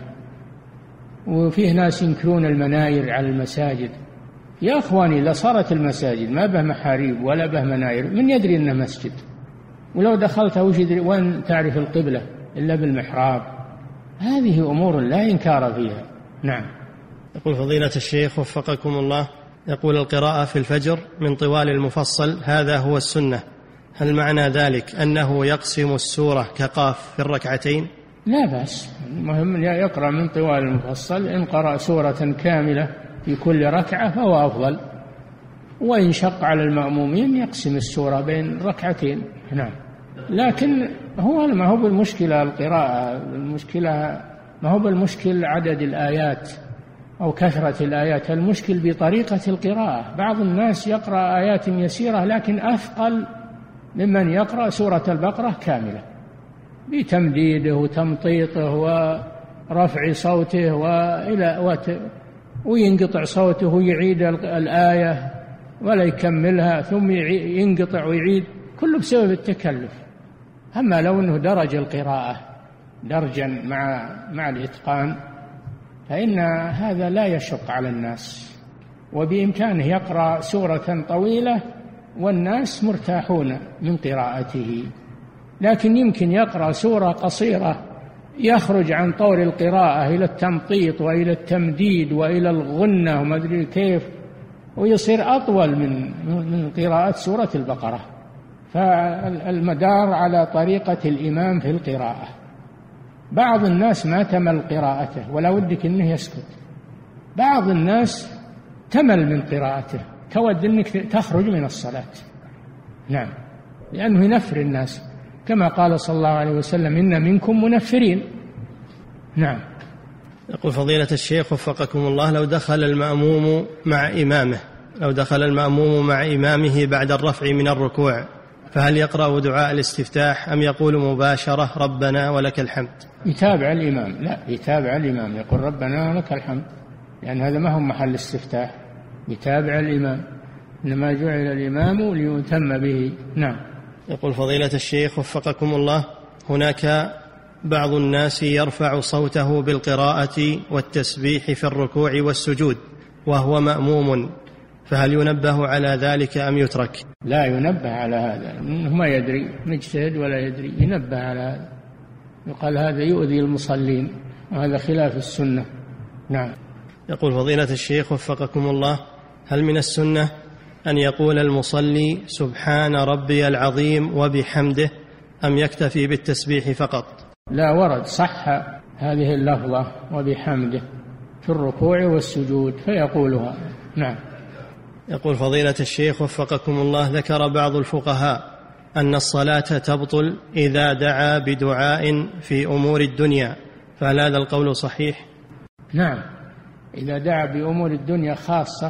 وفيه ناس ينكرون المناير على المساجد. يا أخواني، إذا صارت المساجد ما به محاريب ولا به مناير، من يدري أنه مسجد؟ ولو دخلت وش يدري وين تعرف القبلة إلا بالمحراب؟ هذه أمور لا إنكار فيها. نعم. يقول فضيلة الشيخ وفقكم الله، يقول القراءة في الفجر من طوال المفصل هذا هو السنة، هل معنى ذلك أنه يقسم السورة كقاف في الركعتين؟ لا بأس، المهم يقرأ من طوال المفصل. إن قرأ سورة كاملة في كل ركعة فهو أفضل، وإن شق على المأمومين يقسم السورة بين ركعتين. نعم. لكن هو ما هو بالمشكلة القراءة، المشكلة ما هو بالمشكل عدد الآيات أو كثرة الآيات، المشكل بطريقة القراءة. بعض الناس يقرأ آيات يسيرة لكن أثقل ممن يقرأ سورة البقرة كاملة بتمديده وتمطيطه ورفع صوته وإلى وت... وينقطع صوته ويعيد الآية ولا يكملها ثم ينقطع ويعيد، كله بسبب التكلف. أما لو أنه درج القراءة درجا مع مع الإتقان فإن هذا لا يشق على الناس، وبإمكانه يقرأ سورة طويلة والناس مرتاحون من قراءته. لكن يمكن يقرأ سورة قصيرة يخرج عن طور القراءة إلى التمطيط وإلى التمديد وإلى الغنة وما أدري كيف، ويصير أطول من من قراءة سورة البقرة. فالمدار على طريقة الإمام في القراءة. بعض الناس ما تمل قراءته ولا ودك أنه يسكت، بعض الناس تمل من قراءته تود أنك تخرج من الصلاة. نعم، لأنه ينفر الناس كما قال صلى الله عليه وسلم إن منكم منفرين. نعم. يقول فضيلة الشيخ وفقكم الله، لو دخل المأموم مع إمامه لو دخل المأموم مع إمامه بعد الرفع من الركوع فهل يقرأ دعاء الاستفتاح أم يقول مباشرة ربنا ولك الحمد؟ يتابع الإمام. لا، يتابع الإمام يقول ربنا ولك الحمد، لأن هذا ما هو محل استفتاح. يتابع الإمام، إنما جعل الإمام ليتم به. نعم. يقول فضيلة الشيخ وفقكم الله، هناك بعض الناس يرفع صوته بالقراءة والتسبيح في الركوع والسجود وهو مأموم، فهل ينبه على ذلك أم يترك؟ لا ينبه على هذا، ما يدري، مجتهد ولا يدري، ينبه على هذا، يقال هذا يؤذي المصلين وهذا خلاف السنة. نعم. يقول فضيلة الشيخ وفقكم الله، هل من السنة أن يقول المصلي سبحان ربي العظيم وبحمده أم يكتفي بالتسبيح فقط؟ لا، ورد صح هذه اللفظة وبحمده في الركوع والسجود فيقولها. نعم. يقول فضيلة الشيخ وفقكم الله، ذكر بعض الفقهاء أن الصلاة تبطل إذا دعا بدعاء في أمور الدنيا، فهل هذا القول صحيح؟ نعم، إذا دعا بأمور الدنيا خاصة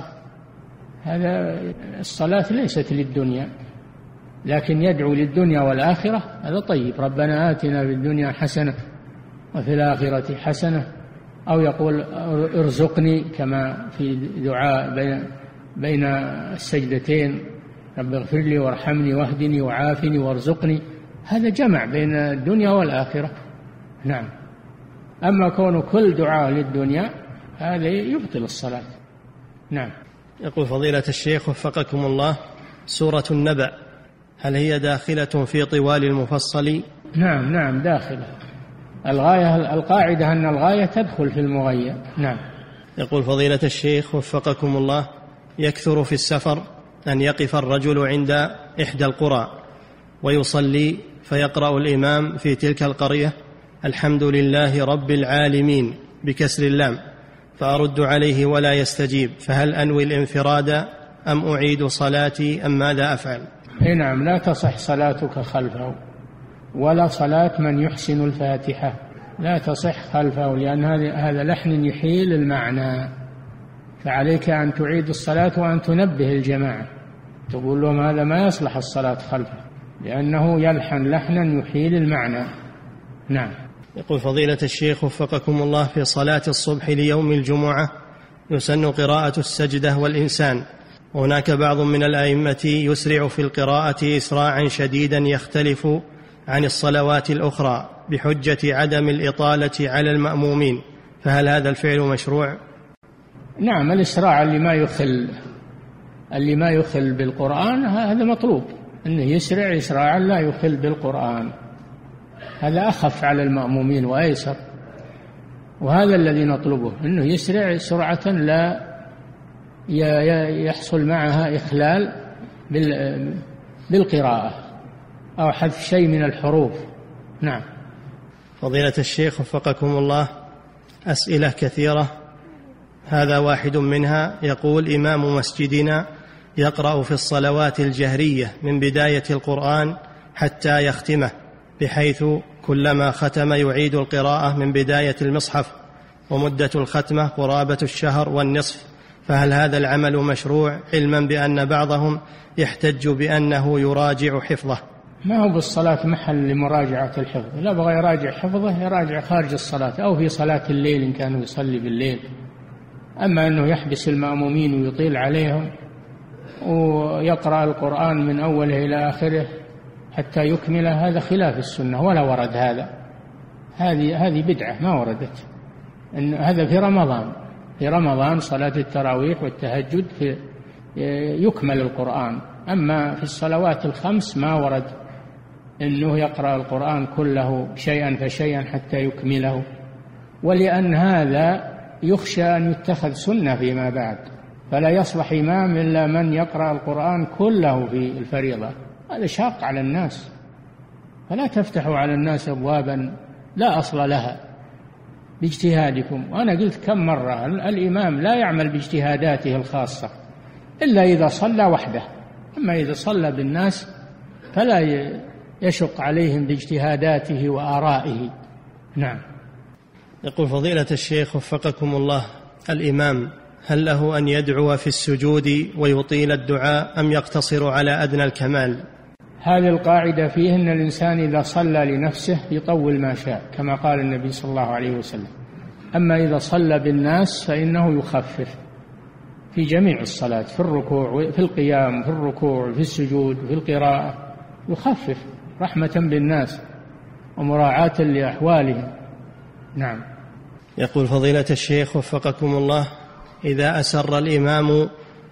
هذا الصلاة ليست للدنيا، لكن يدعو للدنيا والآخرة هذا طيب، ربنا آتنا في الدنيا حسنة وفي الآخرة حسنة، أو يقول ارزقني كما في دعاء بين بين السجدتين رب اغفر لي وارحمني واهدني وعافني وارزقني، هذا جمع بين الدنيا والآخرة. نعم. أما كون كل دعاء للدنيا هذا يبطل الصلاة. نعم. يقول فضيلة الشيخ وفقكم الله، سورة النبأ هل هي داخلة في طوال المفصل؟ نعم نعم داخلة. الغاية القاعدة أن الغاية تدخل في المغية. نعم. يقول فضيلة الشيخ وفقكم الله، يكثر في السفر أن يقف الرجل عند إحدى القرى ويصلي فيقرأ الإمام في تلك القرية الحمد لله رب العالمين بكسر اللام، فأرد عليه ولا يستجيب، فهل أنوي الانفراد أم أعيد صلاتي أم ماذا أفعل؟ إيه نعم، لا تصح صلاتك خلفه ولا صلاة من يحسن الفاتحة، لا تصح خلفه، لأن هذا لحن يحيل المعنى، فعليك أن تعيد الصلاة وأن تنبه الجماعة، تقول لهم هذا ما يصلح الصلاة خلفه لأنه يلحن لحنا يحيل المعنى. نعم. يقول فضيلة الشيخ وفقكم الله، في صلاة الصبح ليوم الجمعة يسن قراءة السجدة والإنسان، وهناك بعض من الأئمة يسرع في القراءة إسراعا شديدا يختلف عن الصلوات الأخرى بحجة عدم الإطالة على المأمومين، فهل هذا الفعل مشروع؟ نعم، الإسراع اللي ما يخل اللي ما يخل بالقرآن هذا مطلوب، أنه يسرع إسراعا لا يخل بالقرآن، هذا أخف على المأمومين وأيسر، وهذا الذي نطلبه، أنه يسرع سرعة لا يحصل معها إخلال بالقراءة أو حذف شيء من الحروف. نعم. فضيلة الشيخ وفقكم الله، أسئلة كثيرة، هذا واحد منها، يقول إمام مسجدنا يقرأ في الصلوات الجهرية من بداية القرآن حتى يختمه، بحيث كلما ختم يعيد القراءة من بداية المصحف، ومدة الختمة قرابة الشهر والنصف، فهل هذا العمل مشروع، علما بأن بعضهم يحتج بأنه يراجع حفظه؟ ما هو بالصلاة محل لمراجعة الحفظ، لا بغى يراجع حفظه يراجع خارج الصلاة أو في صلاة الليل إن كانوا يصلي بالليل. أما أنه يحبس المأمومين ويطيل عليهم ويقرأ القرآن من أوله إلى آخره حتى يكمله، هذا خلاف السنة ولا ورد هذا، هذه هذه بدعة ما وردت. إن هذا في رمضان، في رمضان صلاة التراويح والتهجد في يكمل القرآن، أما في الصلوات الخمس ما ورد أنه يقرأ القرآن كله شيئا فشيئا حتى يكمله، ولأن هذا يخشى أن يتخذ سنة فيما بعد، فلا يصلح إمام إلا من يقرأ القرآن كله في الفريضة، هذا شاق على الناس، فلا تفتحوا على الناس أبوابا لا أصل لها باجتهادكم. وأنا قلت كم مرة الإمام لا يعمل باجتهاداته الخاصة إلا إذا صلى وحده، أما إذا صلى بالناس فلا يشق عليهم باجتهاداته وآرائه. نعم. يقول فضيلة الشيخ وفقكم الله، الإمام هل له أن يدعو في السجود ويطيل الدعاء أم يقتصر على أدنى الكمال؟ هذه القاعدة فيه أن الإنسان إذا صلى لنفسه يطول ما شاء كما قال النبي صلى الله عليه وسلم، أما إذا صلى بالناس فإنه يخفف في جميع الصلاة، في الركوع في القيام في الركوع في السجود في القراءة، يخفف رحمة بالناس ومراعاة لأحوالهم. نعم. يقول فضيلة الشيخ وفقكم الله، إذا أسر الإمام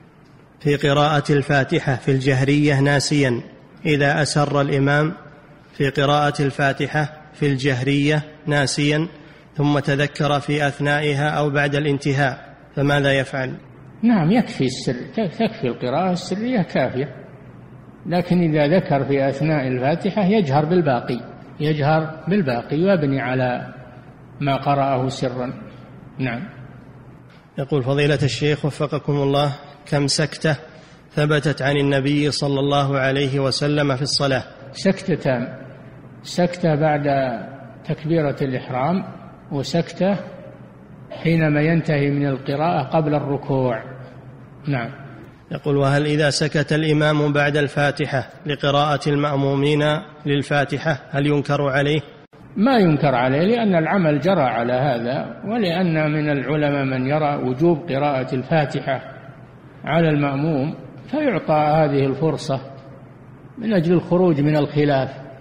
في قراءة الفاتحة في الجهرية ناسيا، إذا أسر الإمام في قراءة الفاتحة في الجهرية ناسيا ثم تذكر في أثنائها أو بعد الانتهاء، فماذا يفعل؟ نعم، يكفي السر، تكفي القراءة السرية كافية، لكن إذا ذكر في أثناء الفاتحة يجهر بالباقي، يجهر بالباقي ويبني على ما قرأه سرا. نعم. يقول فضيلة الشيخ وفقكم الله، كم سكتة ثبتت عن النبي صلى الله عليه وسلم في الصلاة؟ سكتتان، سكتة بعد تكبيرة الإحرام، وسكتة حينما ينتهي من القراءة قبل الركوع. نعم. يقول وهل إذا سكت الإمام بعد الفاتحة لقراءة المأمومين للفاتحة هل ينكر عليه؟ ما ينكر عليه، لأن العمل جرى على هذا، ولأن من العلماء من يرى وجوب قراءة الفاتحة على المأموم فيعطى هذه الفرصة من أجل الخروج من الخلاف.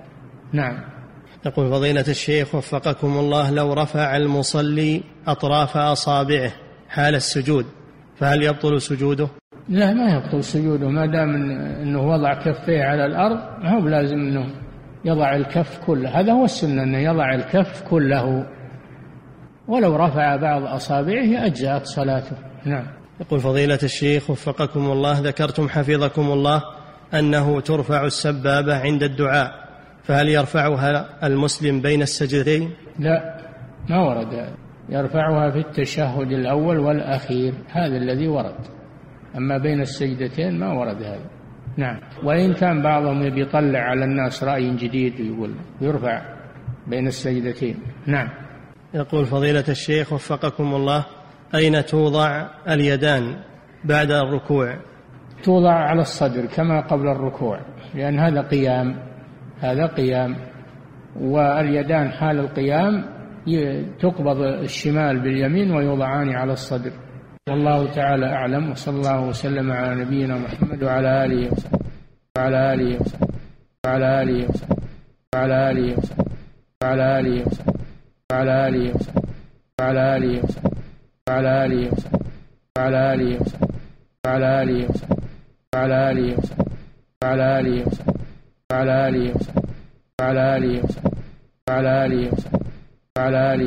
نعم. يقول فضيلة الشيخ وفقكم الله، لو رفع المصلي أطراف أصابعه حال السجود فهل يبطل سجوده؟ لا، ما يبطل سجوده ما دام أنه وضع كفيه على الأرض، ما هو بلازم أنه يضع الكف كله، هذا هو السنة أنه يضع الكف كله، ولو رفع بعض أصابعه أجزأت صلاته. نعم. يقول فضيلة الشيخ وفقكم الله، ذكرتم حفظكم الله أنه ترفع السبابة عند الدعاء، فهل يرفعها المسلم بين السجدتين؟ لا، ما ورد، يرفعها في التشهد الأول والأخير، هذا الذي ورد، أما بين السجدتين ما ورد هذا. نعم. وإن كان بعضهم يبي يطلع على الناس رأي جديد ويقول يرفع بين السجدتين. نعم. يقول فضيلة الشيخ وفقكم الله، أين توضع اليدان بعد الركوع؟ توضع على الصدر كما قبل الركوع، لأن هذا قيام، هذا قيام، واليدان حال القيام تقبض الشمال باليمين ويوضعان على الصدر. والله تعالى أعلم، وصلى الله وسلم على نبينا محمد وعلى آله وصحبه وعلى آله وصحبه وعلى آله وصحبه وعلى آله وصحبه وعلى آله وصحبه وعلى آله وصحبه وعلى آله وصحبه وعلى آله وصحبه وعلى آله وصحبه وعلى آله وصحبه وعلى آله وصحبه وعلى آله وصحبه وعلى آله وصحبه وعلى آله وصحبه وعلى آله وصحبه وعلى آله